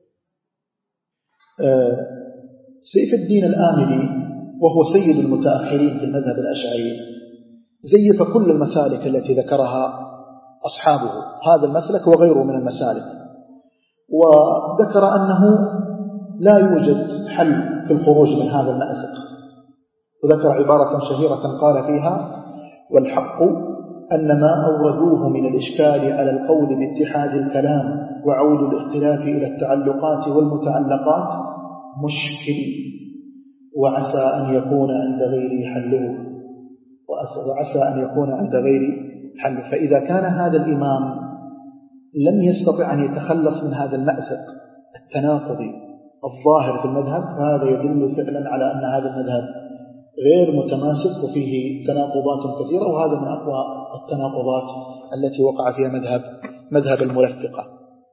سيف الدين الآملي وهو سيد المتأخرين في المذهب الأشعري زيف كل المسالك التي ذكرها أصحابه، هذا المسلك وغيره من المسالك، وذكر أنه لا يوجد حل في الخروج من هذا المأزق، وذكر عبارة شهيرة قال فيها: والحق أن ما أوردوه من الإشكال على القول باتحاد الكلام وعود الاختلاف إلى التعلقات والمتعلقات مشكل، وعسى أن يكون عند غيري حله وعسى أن يكون عند غيري حله. فإذا كان هذا الإمام لم يستطع أن يتخلص من هذا المأزق التناقضي الظاهر في المذهب، فهذا يدل فعلا على أن هذا المذهب غير متماسك وفيه تناقضات كثيرة، وهذا من أقوى التناقضات التي وقع فيها مذهب مذهب الملفقة.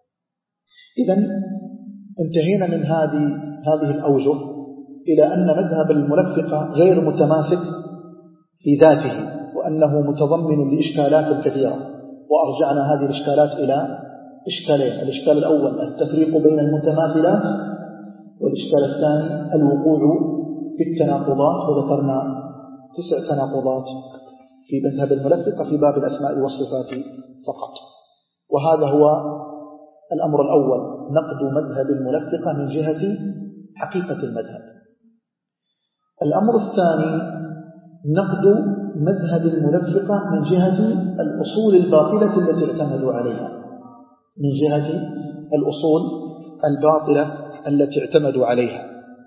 إذن انتهينا من هذه هذه الأوجه إلى أن مذهب الملفقة غير متماسك في ذاته، وأنه متضمن لإشكالات كثيرة، وأرجعنا هذه الإشكالات إلى إشكالين: الإشكال الأول التفريق بين المتماثلات، والإشكال الثاني الوقوع في التناقضات، وذكرنا تسع تناقضات في مذهب الملفقة في باب الأسماء والصفات فقط. وهذا هو الأمر الأول، نقد مذهب الملفقة من جهة حقيقة المذهب. الأمر الثاني نقد مذهب الملفقة من جهة الأصول الباطلة التي اعتمدوا عليها من جهة الأصول الباطلة التي اعتمدوا عليها.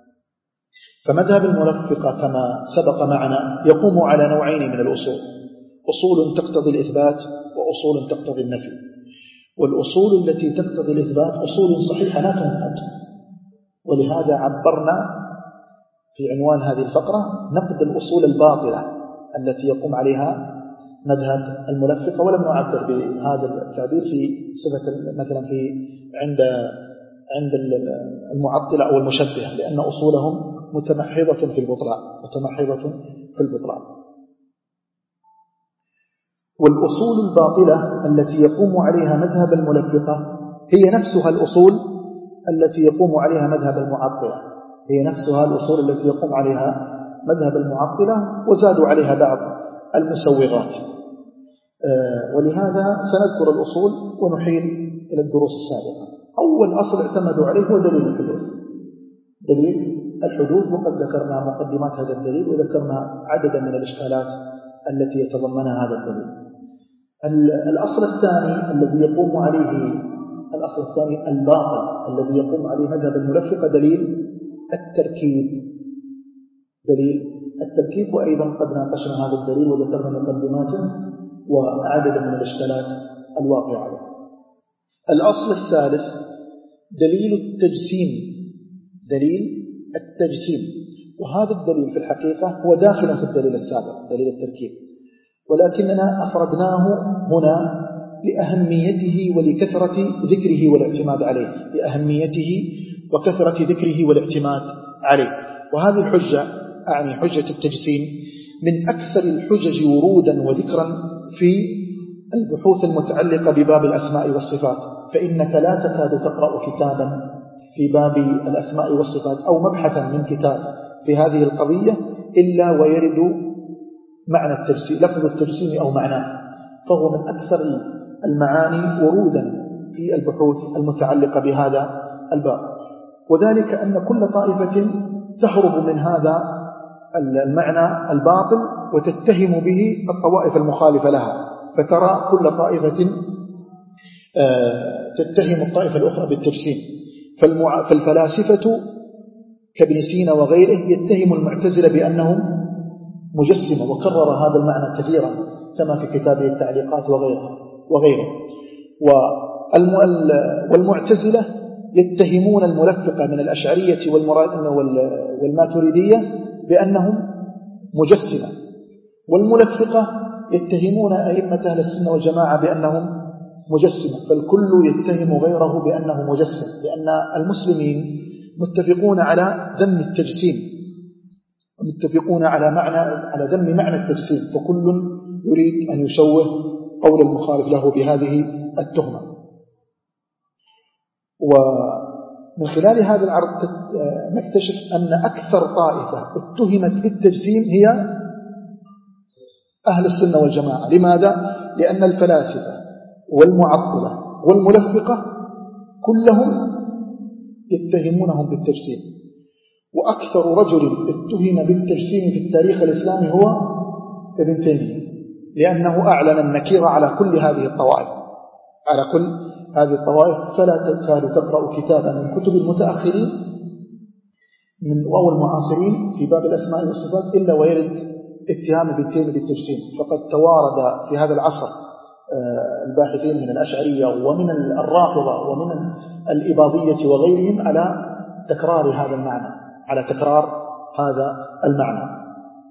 فمذهب الملفقة كما سبق معنا يقوم على نوعين من الأصول: أصول تقتضي الإثبات وأصول تقتضي النفي. والأصول التي تقتضي الإثبات أصول صحيحة لا تنقض، ولهذا عبرنا في عنوان هذه الفقرة نقد الأصول الباطلة التي يقوم عليها مذهب الملفقة، ولم نعبر بهذا التعبير في صفة مثلا في عند عند المعطلة أو المشبهة، لأن أصولهم متمحضة في البطلان متمحضة في البطلان. والأصول الباطلة التي يقوم عليها مذهب الملفقة هي نفسها الأصول التي يقوم عليها مذهب المعطلة هي نفسها الأصول التي يقوم عليها مذهب المعطلة، وزادوا عليها بعض المسوغات. ولهذا سنذكر الأصول ونحيل إلى الدروس السابقة. أول أصل اعتمدوا عليه هو دليل الحدوث دليل الحدوث وقد ذكرنا مقدمات هذا الدليل، وذكرنا عددا من الإشكالات التي يتضمنها هذا الدليل. الأصل الثاني الذي يقوم عليه الأصل الثاني الباطل الذي يقوم عليه مذهب الملفقة دليل التركيب دليل التركيب وأيضا قد ناقشنا هذا الدليل وذكرنا مقدماته وعددا من الإشكالات الواقعة عليه. الأصل الثالث دليل التجسيم دليل التجسيم وهذا الدليل في الحقيقة هو داخل في الدليل السابق دليل التركيب، ولكننا أفردناه هنا لأهميته ولكثرة ذكره والاعتماد عليه لأهميته وكثرة ذكره والاعتماد عليه. وهذه الحجة أعني حجة التجسيم من أكثر الحجج ورودا وذكرا في البحوث المتعلقة بباب الأسماء والصفات، فإنك لا تكاد تقرأ كتابا في باب الأسماء والصفات أو مبحثا من كتاب في هذه القضية إلا ويرد معنى التجسيم، لفظ التجسيم أو معناه، فهو من أكثر المعاني ورودا في البحوث المتعلقة بهذا الباب. وذلك أن كل طائفة تهرب من هذا المعنى الباطل وتتهم به الطوائف المخالفة لها، فترى كل طائفة تتهم الطائفة الأخرى بالتجسيم. فالفلاسفة كابن سينا وغيره يتهم المعتزلة بأنهم مجسمة، وكرر هذا المعنى كثيرا كما في كتابه التعليقات وغيره وغيره. والمعتزلة يتهمون الملفقة من الأشعرية والماتريدية بأنهم مجسمة، والملفقة يتهمون أئمة أهل السنة والجماعة بأنهم مجسمة، فالكل يتهم غيره بأنه مجسم، لأن المسلمين متفقون على ذم التجسيم، متفقون على معنى على ذم معنى التجسيم، فكل يريد أن يشوه قول المخالف له بهذه التهمة. ومن خلال هذا العرض نكتشف أن أكثر طائفة اتهمت بالتجسيم هي أهل السنة والجماعة. لماذا؟ لأن الفلاسفة والمعطلة والملفقة كلهم يتهمونهم بالتجسيم، وأكثر رجل اتهم بالتجسيم في التاريخ الإسلامي هو ابن تيمية، لأنه أعلن النكير على كل هذه الطوائف على كل هذه الطوائف فلا تكاد تقرأ كتابا من كتب المتأخرين من أو المعاصرين في باب الأسماء والصفات إلا ويرد اتهام ابن تيمية بالتجسيم. فقد توارد في هذا العصر الباحثين من الأشعرية ومن الرافضة ومن الإباضية وغيرهم على تكرار هذا المعنى على تكرار هذا المعنى.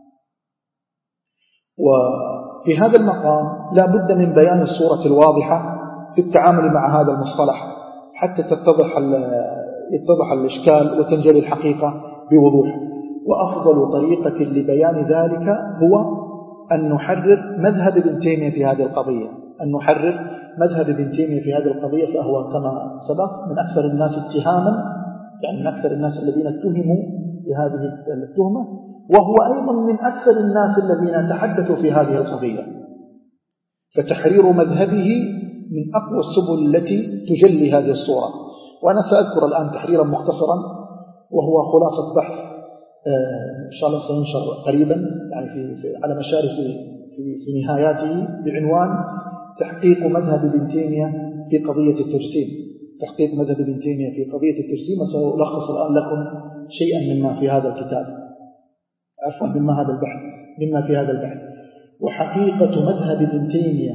وفي هذا المقام لا بد من بيان الصورة الواضحة في التعامل مع هذا المصطلح حتى تتضح يتضح الإشكال وتنجلي الحقيقة بوضوح. وأفضل طريقة لبيان ذلك هو أن نحرر مذهب ابن تيمية في هذه القضية أن نحرر مذهب ابن تيمية في هذه القضية فهو كما سبق من أكثر الناس اتهاما، يعني من أكثر الناس الذين اتهموا بهذه التهمة، وهو أيضا من أكثر الناس الذين تحدثوا في هذه القضية. فتحرير مذهبه من أقوى السبل التي تجلي هذه الصورة. وأنا سأذكر الآن تحريرا مختصرا وهو خلاصة بحث إن شاء الله سينشر قريبا يعني في, في على مشارف في, في نهاياته بعنوان تحقيق مذهب ابن تيمية في قضية التجسيم. تحقيق مذهب ابن تيمية في قضية التجسيم، وسألخص الآن لكم شيئا مما في هذا الكتاب عفوا مما هذا البحث مما في هذا البحث. وحقيقة مذهب ابن تيمية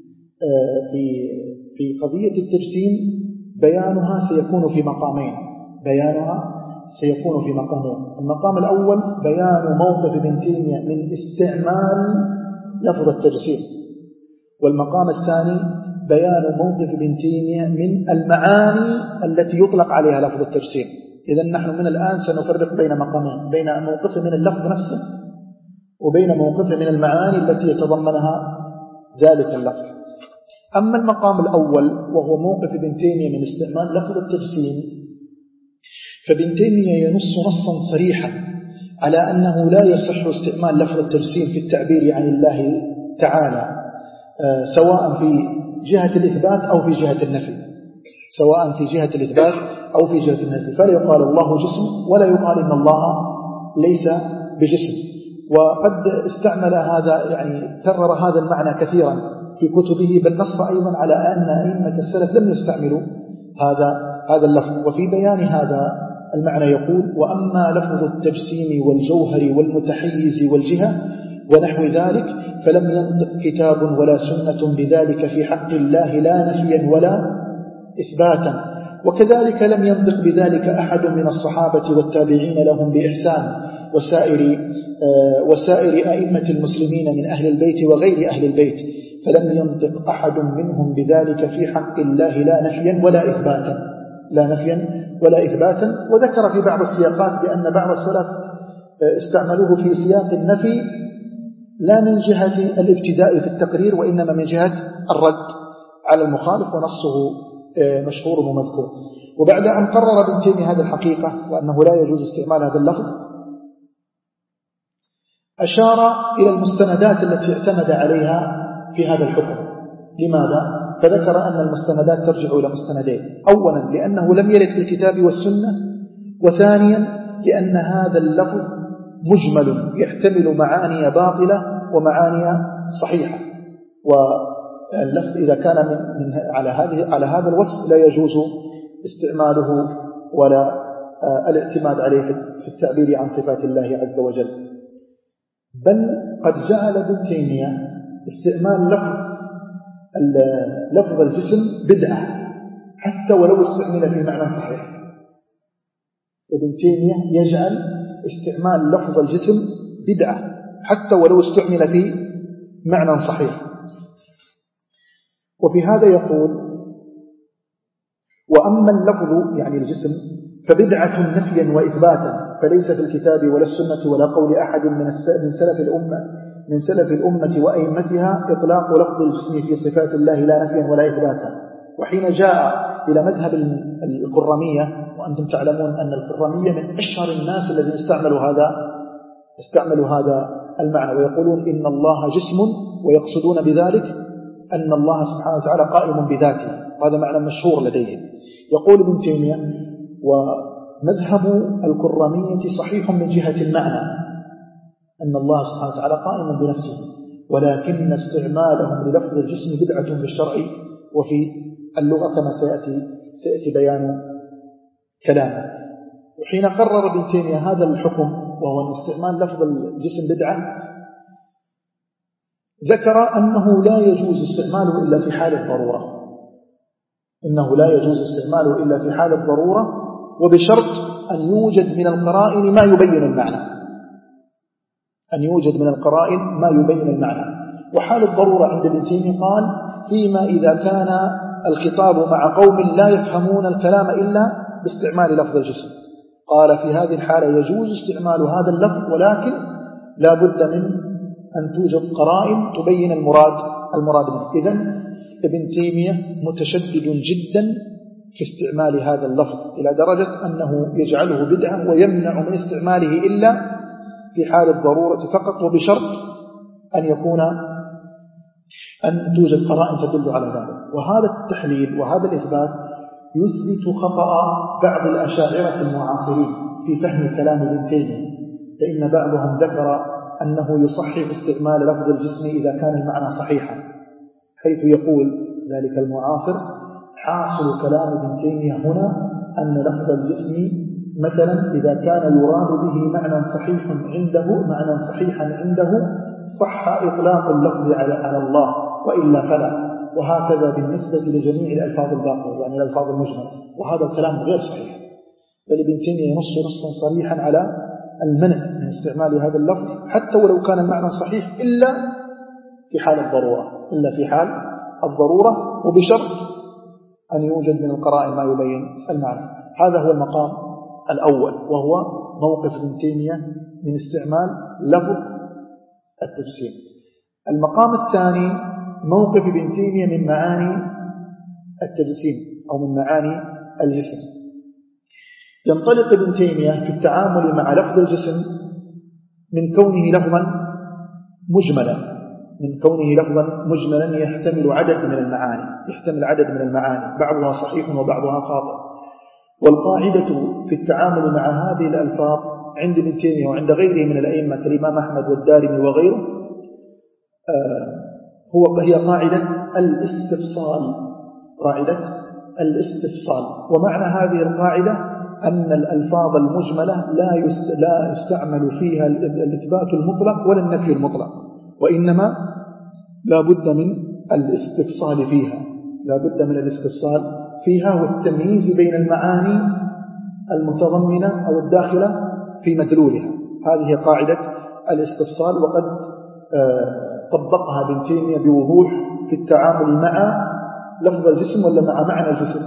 في في قضية التجسيم بيانها سيكون في مقامين بيانها سيكون في مقامين. المقام الأول بيان موقف ابن تيمية من استعمال لفظ التجسيم، والمقام الثاني بيان موقف ابن تيمية من المعاني التي يطلق عليها لفظ التجسيم. إذن نحن من الآن سنفرق بين مقامين، بين موقفه من اللفظ نفسه وبين موقفه من المعاني التي يتضمنها ذلك اللفظ. أما المقام الأول وهو موقف ابن تيمية من استعمال لفظ التجسيم، فابن تيمية ينص نصا صريحا على أنه لا يصح استعمال لفظ التجسيم في التعبير عن الله تعالى سواء في جهة الإثبات أو في جهة النفي سواء في جهة الإثبات أو في جهة النفي فلا يقال الله جسم ولا يقال إن الله ليس بجسم. وقد استعمل هذا يعني كرر هذا المعنى كثيرا في كتبه، بل نص أيضا على أن أئمة السلف لم يستعملوا هذا هذا اللفظ. وفي بيان هذا المعنى يقول: وأما لفظ التجسيم والجوهر والمتحيز والجهة ونحو ذلك فلم ينطق كتاب ولا سنة بذلك في حق الله لا نفيا ولا إثباتا، وكذلك لم ينطق بذلك أحد من الصحابة والتابعين لهم بإحسان وسائر وسائر أئمة المسلمين من أهل البيت وغير أهل البيت، فلم ينطق أحد منهم بذلك في حق الله لا نفيا ولا إثباتا لا نفيا ولا إثباتا. وذكر في بعض السياقات بأن بعض السلف استعملوه في سياق النفي لا من جهة الابتداء في التقرير، وإنما من جهة الرد على المخالف، ونصه مشهور ومذكور. وبعد أن قرر ابن تيمية هذه الحقيقة وأنه لا يجوز استعمال هذا اللفظ، أشار إلى المستندات التي اعتمد عليها في هذا الحكم. لماذا؟ فذكر أن المستندات ترجع إلى مستندين: أولا لأنه لم يرد في الكتاب والسنة، وثانيا لأن هذا اللفظ مجمل يحتمل معاني باطلة ومعاني صحيحة، واللفظ إذا كان من من على هذه على هذا الوصف لا يجوز استعماله ولا الاعتماد عليه في التعبير عن صفات الله عز وجل. بل قد جعل ابن تيمية استعمال لفظ لفظ الجسم بدعة حتى ولو استعمل في معنى صحيح. ابن تيمية يجعل استعمال لفظ الجسم بدعة حتى ولو استعمل في معنى صحيح. وفي هذا يقول: وأما اللفظ يعني الجسم فبدعة نفيا وإثباتا، فليس في الكتاب ولا السنة ولا قول أحد من سلف الأمة من سلف الأمة وأئمتها إطلاق لفظ الجسم في صفات الله لا نفيا ولا إثباتا. وحين جاء إلى مذهب الكرامية، وأنتم تعلمون أن الكرامية من أشهر الناس الذين استعملوا هذا استعملوا هذا المعنى، ويقولون إن الله جسم، ويقصدون بذلك أن الله سبحانه وتعالى قائم بذاته، وهذا معنى مشهور لديهم. يقول ابن تيمية: ومذهب الكرامية صحيح من جهة المعنى أن الله سبحانه وتعالى قائم بنفسه، ولكن استعمالهم للفظ الجسم بدعة في الشرع وفي اللغة كما سيأتي, سيأتي بيان كلامه. وحين قرر ابن تيمية هذا الحكم وهو أن استعمال لفظ الجسم بدعة، ذكر أنه لا يجوز استعماله إلا في حال الضرورة إنه لا يجوز استعماله إلا في حال الضرورة، وبشرط أن يوجد من القرائن ما يبين المعنى أن يوجد من القرائن ما يبين المعنى. وحال الضرورة عند ابن تيمية قال: فيما إذا كان الخطاب مع قوم لا يفهمون الكلام إلا باستعمال لفظ الجسم. قال: في هذه الحالة يجوز استعمال هذا اللفظ، ولكن لا بد من أن توجد قرائن تبين المراد المراد منه. إذن ابن تيمية متشدد جدا في استعمال هذا اللفظ إلى درجة أنه يجعله بدعة ويمنع من استعماله إلا في حال الضرورة فقط، وبشرط أن يكون أن توجد قرائن تدل على ذلك. وهذا التحليل وهذا الإثبات يثبت خطأ بعض الأشاعرة المعاصرين في فهم كلام ابن تيمية، فإن بعضهم ذكر أنه يصحح استعمال لفظ الجسم إذا كان المعنى صحيحا، حيث يقول ذلك المعاصر: حاصل كلام ابن تيمية هنا أن لفظ الجسم مثلا إذا كان يراد به معنى صحيح عنده معنى صحيحا عنده صح إطلاق اللفظ على على الله، وإلا فلا. وهكذا بالنسبة لجميع الألفاظ الباقية، يعني الألفاظ المجملة. وهذا الكلام غير صحيح، بل ابن تيمية ينص نصا صريحا على المنع من استعمال هذا اللفظ حتى ولو كان المعنى صحيح، إلا في حال الضرورة إلا في حال الضرورة وبشرط أن يوجد من القرائن ما يبين المعنى. هذا هو المقام الأول، وهو موقف ابن تيمية من استعمال لفظ التجسيم. المقام الثاني موقف ابن تيمية من معاني التجسيم أو من معاني الجسم. ينطلق ابن تيمية في التعامل مع لفظ الجسم من كونه لفظا مجملا من كونه لفظا مجملا يحتمل عدد من المعاني يحتمل عدد من المعاني بعضها صحيح وبعضها خاطئ. والقاعدة في التعامل مع هذه الألفاظ عند ابن تيمية وعند غيره من الأئمة كالإمام أحمد والدارمي وغيره هو هي قاعدة الاستفصال قاعدة الاستفصال ومعنى هذه القاعدة أن الألفاظ المجملة لا لا يستعمل فيها الإثبات المطلق ولا النفي المطلق، وإنما لا بد من الاستفصال فيها لا بد من الاستفصال فيها والتمييز بين المعاني المتضمنة أو الداخلة في مدلولها. هذه قاعدة الاستفصال، وقد طبقها ابن تيمية بوضوح في التعامل مع لفظ الجسم ولا مع معنى الجسم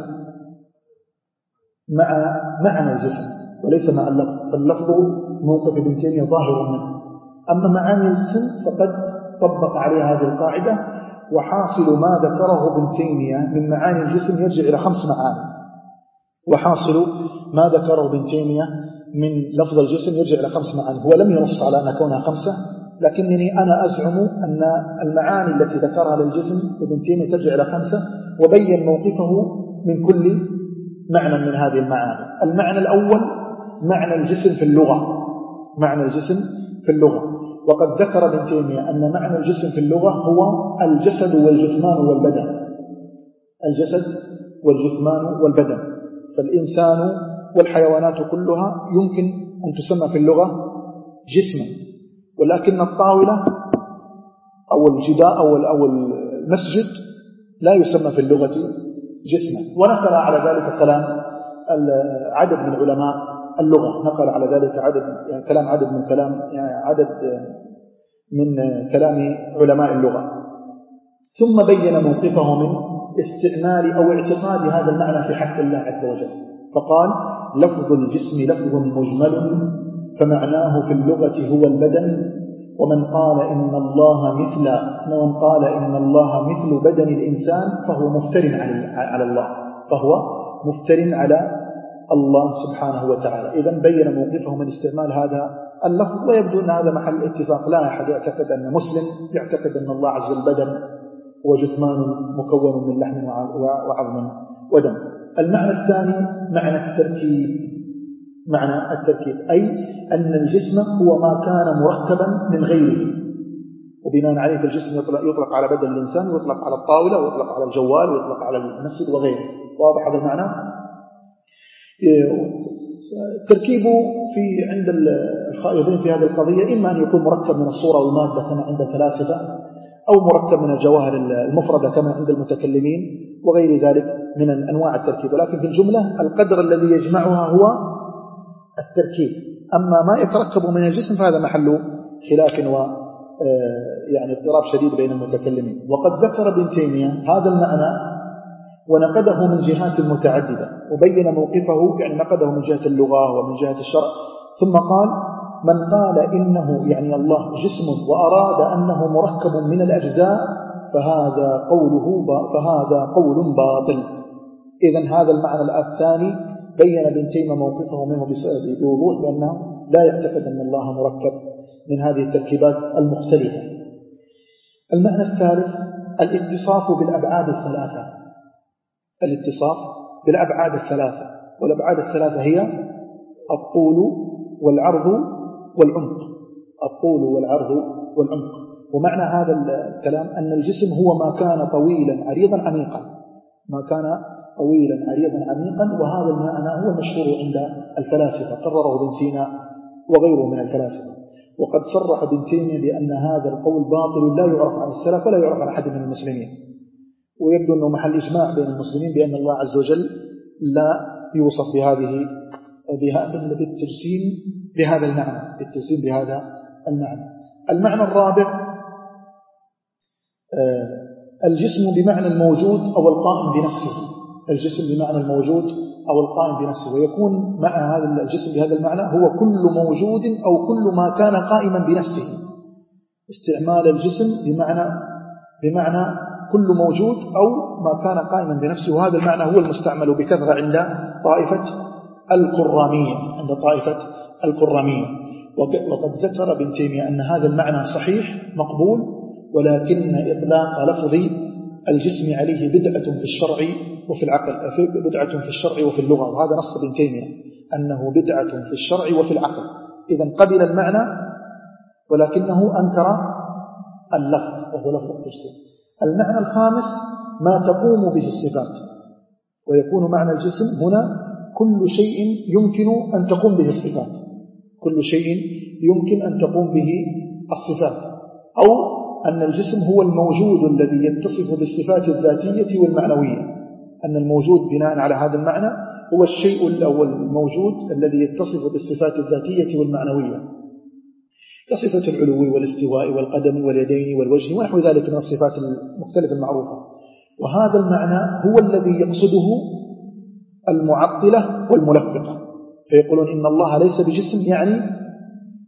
مع معنى الجسم وليس مع اللفظ، فاللفظ موقف ابن تيمية ظاهر منه. أما معاني الجسم فقد طبق عليها هذه القاعدة، وحاصل ما ذكره ابن تيمية من معاني الجسم يرجع إلى خمس معاني. وحاصل ما ذكره ابن تيمية من لفظ الجسم يرجع إلى خمس معاني. هو لم ينص على أن كونها خمسة، لكنني أنا أزعم أن المعاني التي ذكرها للجسم ابن تيمية ترجع إلى خمسة، وبين موقفه من كل معنى من هذه المعاني. المعنى الأول معنى الجسم في اللغة، معنى الجسم في اللغة. وقد ذكر ابن تيمية أن معنى الجسم في اللغة هو الجسد والجثمان والبدن، الجسد والجثمان والبدن. فالإنسان والحيوانات كلها يمكن أن تسمى في اللغة جسما، ولكن الطاولة أو الجدار أو المسجد لا يسمى في اللغة جسما. ونقل على ذلك كلام عدد من علماء اللغة، نقل على ذلك عدد يعني كلام عدد من كلام يعني عدد من كلام علماء اللغة. ثم بين موقفه من استعمال أو اعتقاد هذا المعنى في حق الله عز وجل، فقال: لفظ الجسم لفظ مجمل فمعناه في اللغة هو البدن، ومن قال إن الله مثل ومن قال إن الله مثل بدن الإنسان فهو مفتر على الله، فهو مفتر على الله سبحانه وتعالى. إذن بين موقفه من استعمال هذا اللفظ. ويبدو أن هذا محل اتفاق، لا أحد يعتقد أن مسلم يعتقد أن الله عز وجل بدن وجثمان مكون من لحم وعظم ودم. المعنى الثاني معنى التركيب، معنى التركيب أي أن الجسم هو ما كان مركبا من غيره، وبناء عليه الجسم يطلق على بدن الإنسان، ويطلق على الطاولة، ويطلق على الجوال، ويطلق على المسجد وغيره. واضح هذا المعنى؟ التركيب في عند الخائضين في هذه القضية إما أن يكون مركب من الصورة والمادة كما عند الفلاسفة، أو مركب من الجواهر المفردة كما عند المتكلمين، وغير ذلك من أنواع التركيب. ولكن في الجملة القدر الذي يجمعها هو التركيب. أما ما يتركب من الجسم فهذا محل خلاف و يعني اضطراب شديد بين المتكلمين. وقد ذكر ابن تيمية هذا المعنى ونقده من جهات متعددة، وبين موقفه، يعني نقده من جهة اللغة ومن جهة الشرع. ثم قال: من قال إنه يعني الله جسم وأراد أنه مركب من الأجزاء فهذا قوله فهذا قول باطل. إذن هذا المعنى الثاني بين ابن تيمية موقفه منه بوضوح، بأنه لا يعتقد أن الله مركب من هذه التركيبات المختلفة. المعنى الثالث الاتصاف بالأبعاد الثلاثة، الاتصاف بالأبعاد الثلاثة. والأبعاد الثلاثة هي الطول والعرض والعمق، الطول والعرض والعمق. ومعنى هذا الكلام أن الجسم هو ما كان طويلا عريضا عميقا، ما كان طويلا عريضا عميقا. وهذا المعنى هو مشهور عند الفلاسفة، قرره ابن سينا وغيره من الفلاسفة. وقد صرح ابن تيمية بأن هذا القول باطل لا يعرف عن السلف ولا يعرف عن أحد من المسلمين. ويبدو أنه محل إجماع بين المسلمين بأن الله عز وجل لا يوصف بهذه بالتجسيم بهذا المعنى، بالتجسيم بهذا المعنى. المعنى الرابع الجسم بمعنى الموجود أو القائم بنفسه، الجسم بمعنى الموجود أو القائم بنفسه. ويكون مع هذا الجسم بهذا المعنى هو كل موجود أو كل ما كان قائما بنفسه. استعمال الجسم بمعنى بمعنى كل موجود أو ما كان قائما بنفسه، وهذا المعنى هو المستعمل بكثرة عند طائفة الكرامية، عند طائفة الكرامية. وقد ذكر ابن تيمية أن هذا المعنى صحيح مقبول، ولكن إطلاق لفظ الجسم عليه بدعة في الشرع وفي العقل، بدعة في الشرع وفي اللغة. وهذا نص ابن تيمية أنه بدعة في الشرع وفي العقل. إذن قبل المعنى ولكنه أنكر اللفظ وهو لفظ التجسيم. المعنى الخامس ما تقوم به الصفات. ويكون معنى الجسم هنا كل شيء يمكن أن تقوم به الصفات، كل شيء يمكن أن تقوم به الصفات، أو أن الجسم هو الموجود الذي يتصف بالصفات الذاتية والمعنوية. أن الموجود بناء على هذا المعنى هو الشيء الأول الموجود الذي يتصف بالصفات الذاتية والمعنوية، كصفة العلو والاستواء والقدم واليدين والوجه ونحو ذلك من الصفات المختلفة المعروفة. وهذا المعنى هو الذي يقصده المعطلة والملفقة، فيقولون إن الله ليس بجسم، يعني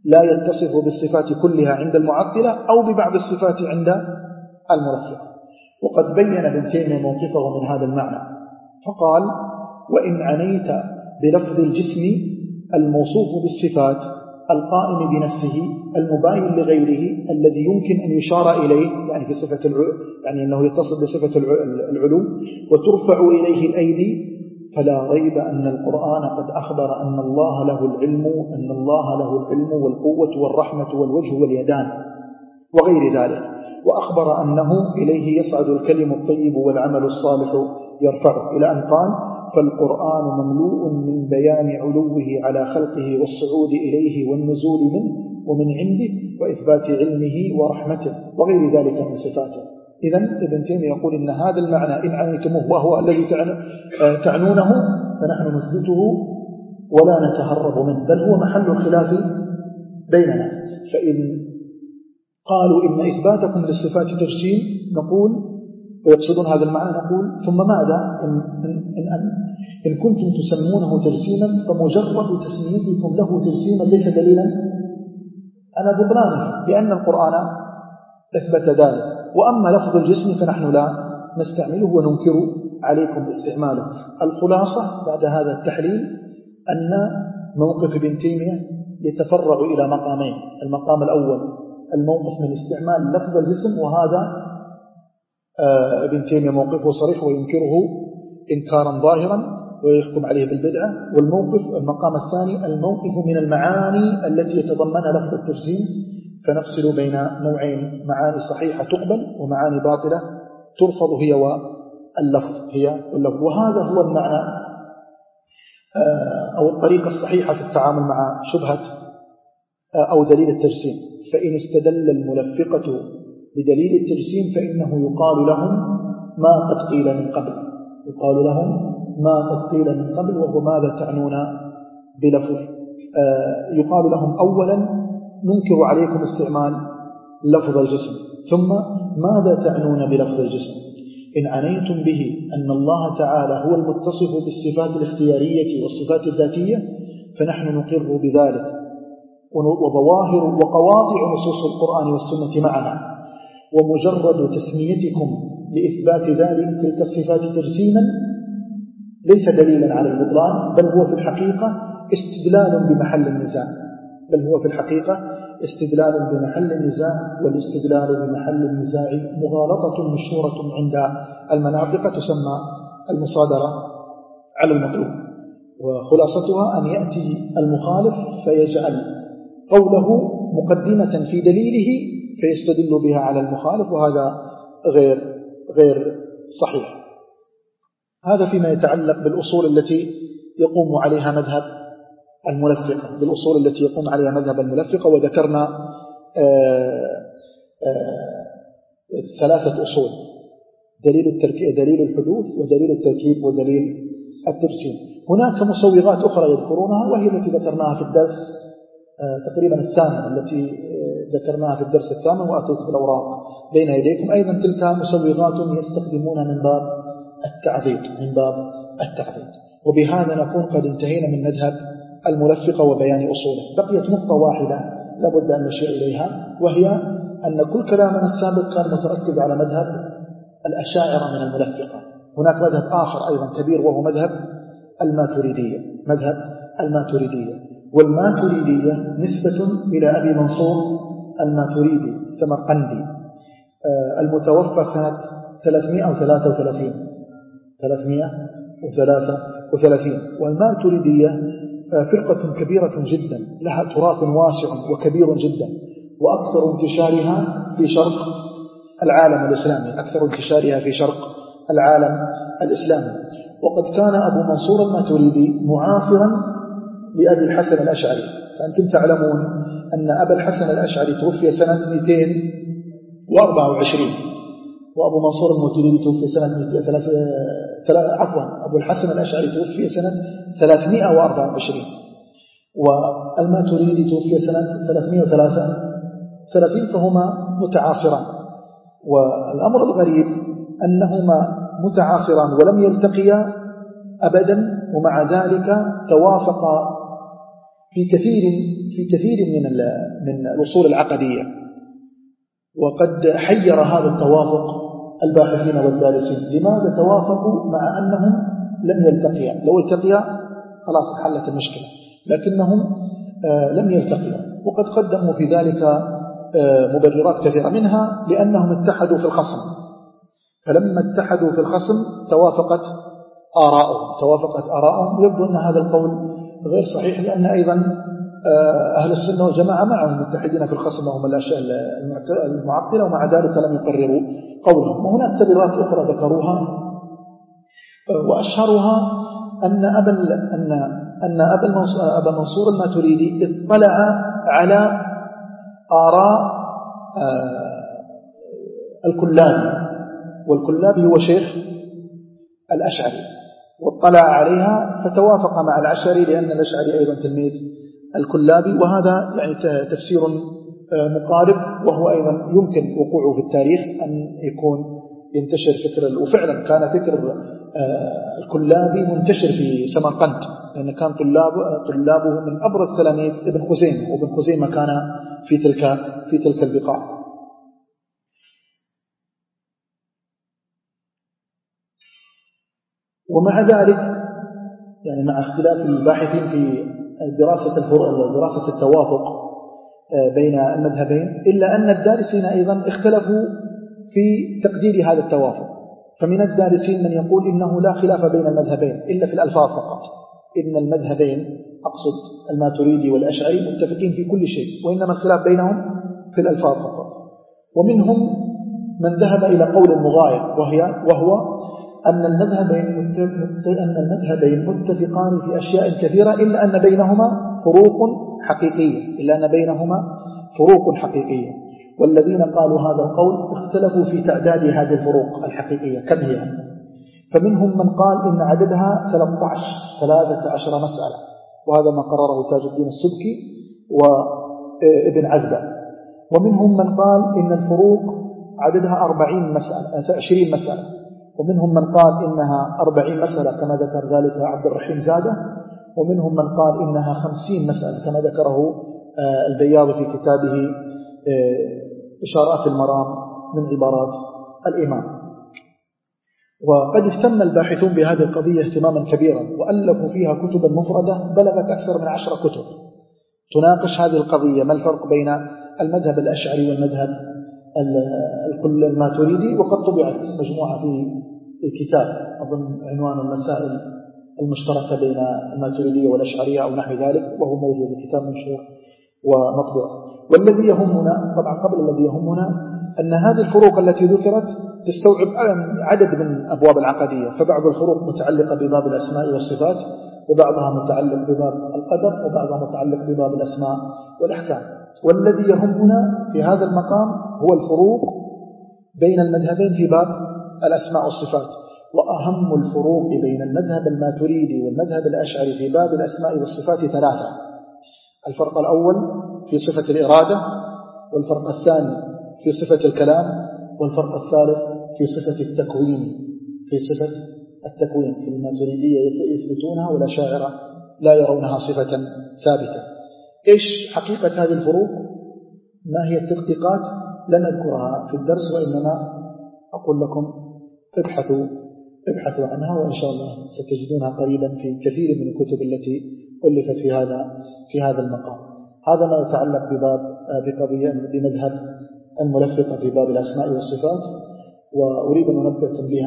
لا يتصف بالصفات كلها عند المعطلة أو ببعض الصفات عند المرفقة. وقد بين ابن تيمية موقفه من هذا المعنى فقال: وإن عنيت بلفظ الجسم الموصوف بالصفات القائم بنفسه المباين لغيره الذي يمكن أن يشار إليه، يعني في صفة العلو، يعني أنه يتصل بصفة العلو وترفع إليه الأيدي، فلا ريب أن القرآن قد أخبر أن الله له العلم أن الله له العلم والقوة والرحمة والوجه واليدان وغير ذلك، وأخبر أنه إليه يصعد الكلم الطيب والعمل الصالح يرفعه، إلى أن قال: فالقرآن مملوء من بيان علوه على خلقه والصعود إليه والنزول منه ومن عنده وإثبات علمه ورحمته وغير ذلك من صفاته. إذن ابن تيمية يقول إن هذا المعنى إن عنيتموه وهو الذي تعنونه فنحن نثبته ولا نتهرب منه، بل هو محل الخلاف بيننا. فإن قالوا إن إثباتكم للصفات تجسيم نقول، ويقصدون هذا المعنى، نقول: ثم ماذا إن, إن, إن, إن كنتم تسمونه تجسيما فمجرد تسميتكم له تجسيما ليس دليلا على بطلانه، لأن القرآن أثبت ذلك. وأما لفظ الجسم فنحن لا نستعمله وننكر عليكم استعماله. الخلاصة بعد هذا التحليل أن موقف ابن تيمية يتفرع إلى مقامين: المقام الأول الموقف من استعمال لفظ الجسم، وهذا آه ابن تيمية موقفه صريح وينكره إنكارا ظاهرا ويحكم عليه بالبدعة. والموقف المقام الثاني الموقف من المعاني التي يتضمنها لفظ التجسيم، فنفصل بين نوعين: معاني صحيحة تقبل ومعاني باطلة ترفض، هي واللفظ هي واللفظ. وهذا هو المعنى آه أو الطريقة الصحيحة في التعامل مع شبهة آه أو دليل التجسيم. فإن استدل الملفقة بدليل التجسيم فإنه يقال لهم ما قد قيل من قبل، يقال لهم ما قد قيل من قبل، وهو ماذا تعنون بلفظ آه يقال لهم: أولا ننكر عليكم استعمال لفظ الجسم، ثم ماذا تعنون بلفظ الجسم؟ إن عنيتم به أن الله تعالى هو المتصف بالصفات الاختيارية والصفات الذاتية فنحن نقر بذلك، وظواهر وقواطع نصوص القرآن والسنة معنا، ومجرد تسميتكم لإثبات ذلك تلك الصفات تجسيما ليس دليلا على البطلان، بل هو في الحقيقة استدلال بمحل النزاع بل هو في الحقيقة استدلال بمحل النزاع والاستدلال بمحل النزاع مغالطة مشهورة عند المناطق تسمى المصادرة على المطلوب، وخلاصتها أن يأتي المخالف فيجعل قوله مقدمة في دليله فيستدل بها على المخالف، وهذا غير غير صحيح. هذا فيما يتعلق بالأصول التي يقوم عليها مذهب الملفقة بالأصول التي يقوم عليها مذهب الملفقة وذكرنا آآ آآ ثلاثة أصول: دليل التركيب، دليل الحدوث، ودليل التركيب، ودليل الترسيم. هناك مسوغات أخرى يذكرونها وهي التي ذكرناها في الدرس تقريبا الثامن، التي ذكرناها في الدرس الثامن وأتيت بالأوراق بين يديكم. أيضا تلك مسوغات يستخدمونها من باب التعضيد من باب التعضيد وبهذا نكون قد انتهينا من مذهب الملفقة وبيان أصوله. بقيت نقطة واحدة لابد أن نشير إليها، وهي أن كل كلامنا السابق كان متركز على مذهب الأشاعرة من الملفقة. هناك مذهب آخر أيضا كبير وهو مذهب الماتريدية مذهب الماتريدية والماتريدية نسبة إلى أبي منصور الماتريدي السمرقندي المتوفى سنة ثلاثمائة وثلاثة وثلاثين ثلاثمائة وثلاثة وثلاثين. والماتريدية فرقة كبيرة جدا لها تراث واسع وكبير جدا، وأكثر انتشارها في شرق العالم الإسلامي أكثر انتشارها في شرق العالم الإسلامي. وقد كان أبو منصور الماتريدي معاصرا لأبي الحسن الأشعري، فأنتم تعلمون أن أبا الحسن الأشعري توفي سنة مئتين وأربعة وعشرين، وأبو منصور الماتريدي توفي سنة ثلاثة عفوا أبو الحسن الأشعري توفي سنة ثلاثمائة وأربعة وعشرين، والماتريدي توفي سنة ثلاثمائة وثلاثة وثلاثين، فهما متعاصران. والأمر الغريب أنهما متعاصران ولم يلتقيا أبدا، ومع ذلك توافقا في كثير في كثير من من الأصول العقدية، وقد حير هذا التوافق الباحثين والدارسين. لماذا توافقوا مع أنهم لم يلتقيا؟ لو التقيا خلاص حلت المشكلة، لكنهم لم يلتقيا، وقد قدموا في ذلك مبررات كثيرة، منها لأنهم اتحدوا في الخصم، فلما اتحدوا في الخصم توافقت آراؤهم توافقت آراؤهم ويبدو أن هذا القول غير صحيح، لأن أيضا أهل السنة والجماعة معهم متحدين في الخصم وهم الأشياء المعطلة، ومع ذلك لم يقرروا قولهم. وهناك تبريرات أخرى ذكروها، وأشهرها أن أبا أن أن أبا منصور الماتريدي اطلع على آراء الكلابي، والكلابي هو شيخ الأشعري، واطلع عليها فتوافق مع الأشعري، لأن الأشعري أيضا تلميذ الكلابي، وهذا يعني تفسير مقارب، وهو أيضا يمكن وقوعه في التاريخ أن يكون ينتشر فكر، وفعلا كان فكر الكلابي منتشر في سمرقند، لأن كان طلاب طلابه من أبرز تلاميذ ابن خزيمة، وابن خزيمة كان في تلك في تلك البقاع. ومع ذلك يعني مع اختلاف الباحثين في دراسة دراسة التوافق بين المذهبين، إلا أن الدارسين أيضا اختلفوا في تقدير هذا التوافق. فمن الدارسين من يقول إنه لا خلاف بين المذهبين إلا في الألفاظ فقط، إن المذهبين أقصد الماتريدي والأشعري متفقين في كل شيء، وإنما الخلاف بينهم في الألفاظ فقط. ومنهم من ذهب إلى قول مغاير، وهي وهو أن المذهبين أن المذهبين متفقان في أشياء كثيرة، إلا أن بينهما فروق حقيقية إلا أن بينهما فروق حقيقية والذين قالوا هذا القول اختلفوا في تعداد هذه الفروق الحقيقية كم هي. فمنهم من قال إن عددها ثلاثة عشر مسألة، وهذا ما قرره تاج الدين السبكي وابن عذبة. ومنهم من قال إن الفروق عددها أربعين مسألة عشرين مسألة، ومنهم من قال إنها أربعين مسألة كما ذكر ذلك عبد الرحيم زادة، ومنهم من قال إنها خمسين مسألة كما ذكره البياض في كتابه إشارات المرام من عبارات الإمام. وقد اهتم الباحثون بهذه القضية اهتماما كبيرا، وألفوا فيها كتبا مفردة بلغت أكثر من عشر كتب تناقش هذه القضية، ما الفرق بين المذهب الأشعري والمذهب الكل الماتريدي. وقد طبعت مجموعة في كتاب أظن عنوان المسائل المشتركة بين الماتريدية والأشعرية أو نحو ذلك، وهو موجود في كتاب منشور ومطبوع. والذي يهمنا طبعا قبل الذي يهمنا أن هذه الفروق التي ذكرت تستوعب عدد من أبواب العقدية، فبعض الفروق متعلقة بباب الأسماء والصفات، وبعضها متعلق بباب القدر، وبعضها متعلق بباب الأسماء والأحكام. والذي يهمنا في هذا المقام هو الفروق بين المذهبين في باب الأسماء والصفات. وأهم الفروق بين المذهب الماتريدي والمذهب الأشعري في باب الأسماء والصفات ثلاثة: الفرق الأول في صفة الإرادة، والفرق الثاني في صفة الكلام، والفرق الثالث في صفة التكوين في صفة التكوين في الماتريدية يثبتونها والأشاعرة لا يرونها صفة ثابتة. إيش حقيقة هذه الفروق؟ ما هي التدقيقات؟ لن أذكرها في الدرس، وإنما أقول لكم ابحثوا ابحثوا عنها، وإن شاء الله ستجدونها قريبا في كثير من الكتب التي ألفت في هذا في هذا المقام. هذا ما يتعلق بباب بقضية بمذهب الملفقة في باب الأسماء والصفات. وأريد أن أنبه تنبيها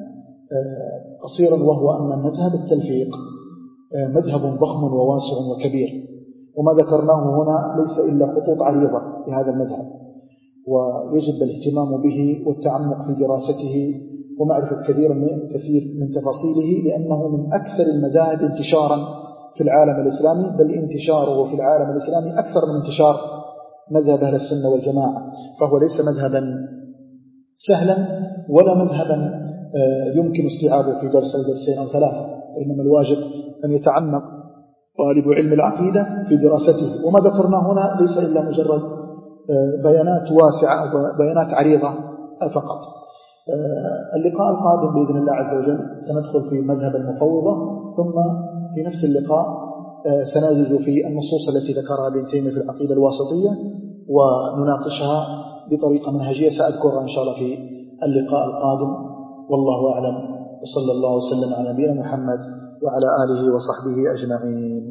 قصيرا، وهو أن مذهب التلفيق مذهب ضخم وواسع وكبير، وما ذكرناه هنا ليس إلا خطوط عريضة لهذا المذهب، ويجب الاهتمام به والتعمق في دراسته ومعرفة كثير من كثير من تفاصيله، لأنه من أكثر المذاهب انتشارا في العالم الإسلامي، بل انتشاره في العالم الإسلامي أكثر من انتشار مذهب أهل السنة والجماعة. فهو ليس مذهبا سهلا ولا مذهبا يمكن استيعابه في درس أو درسين أو ثلاثة، وإنما الواجب أن يتعمق طالب علم العقيدة في دراسته. وما ذكرنا هنا ليس إلا مجرد بيانات واسعة أو بيانات عريضة فقط. اللقاء القادم بإذن الله عز وجل سندخل في مذهب المفوضة، ثم في نفس اللقاء وسنجد في النصوص التي ذكرها ابن تيمية في العقيدة الواسطية ونناقشها بطريقة منهجية سأذكرها إن شاء الله في اللقاء القادم. والله أعلم، وصلى الله وسلم على نبينا محمد وعلى آله وصحبه أجمعين.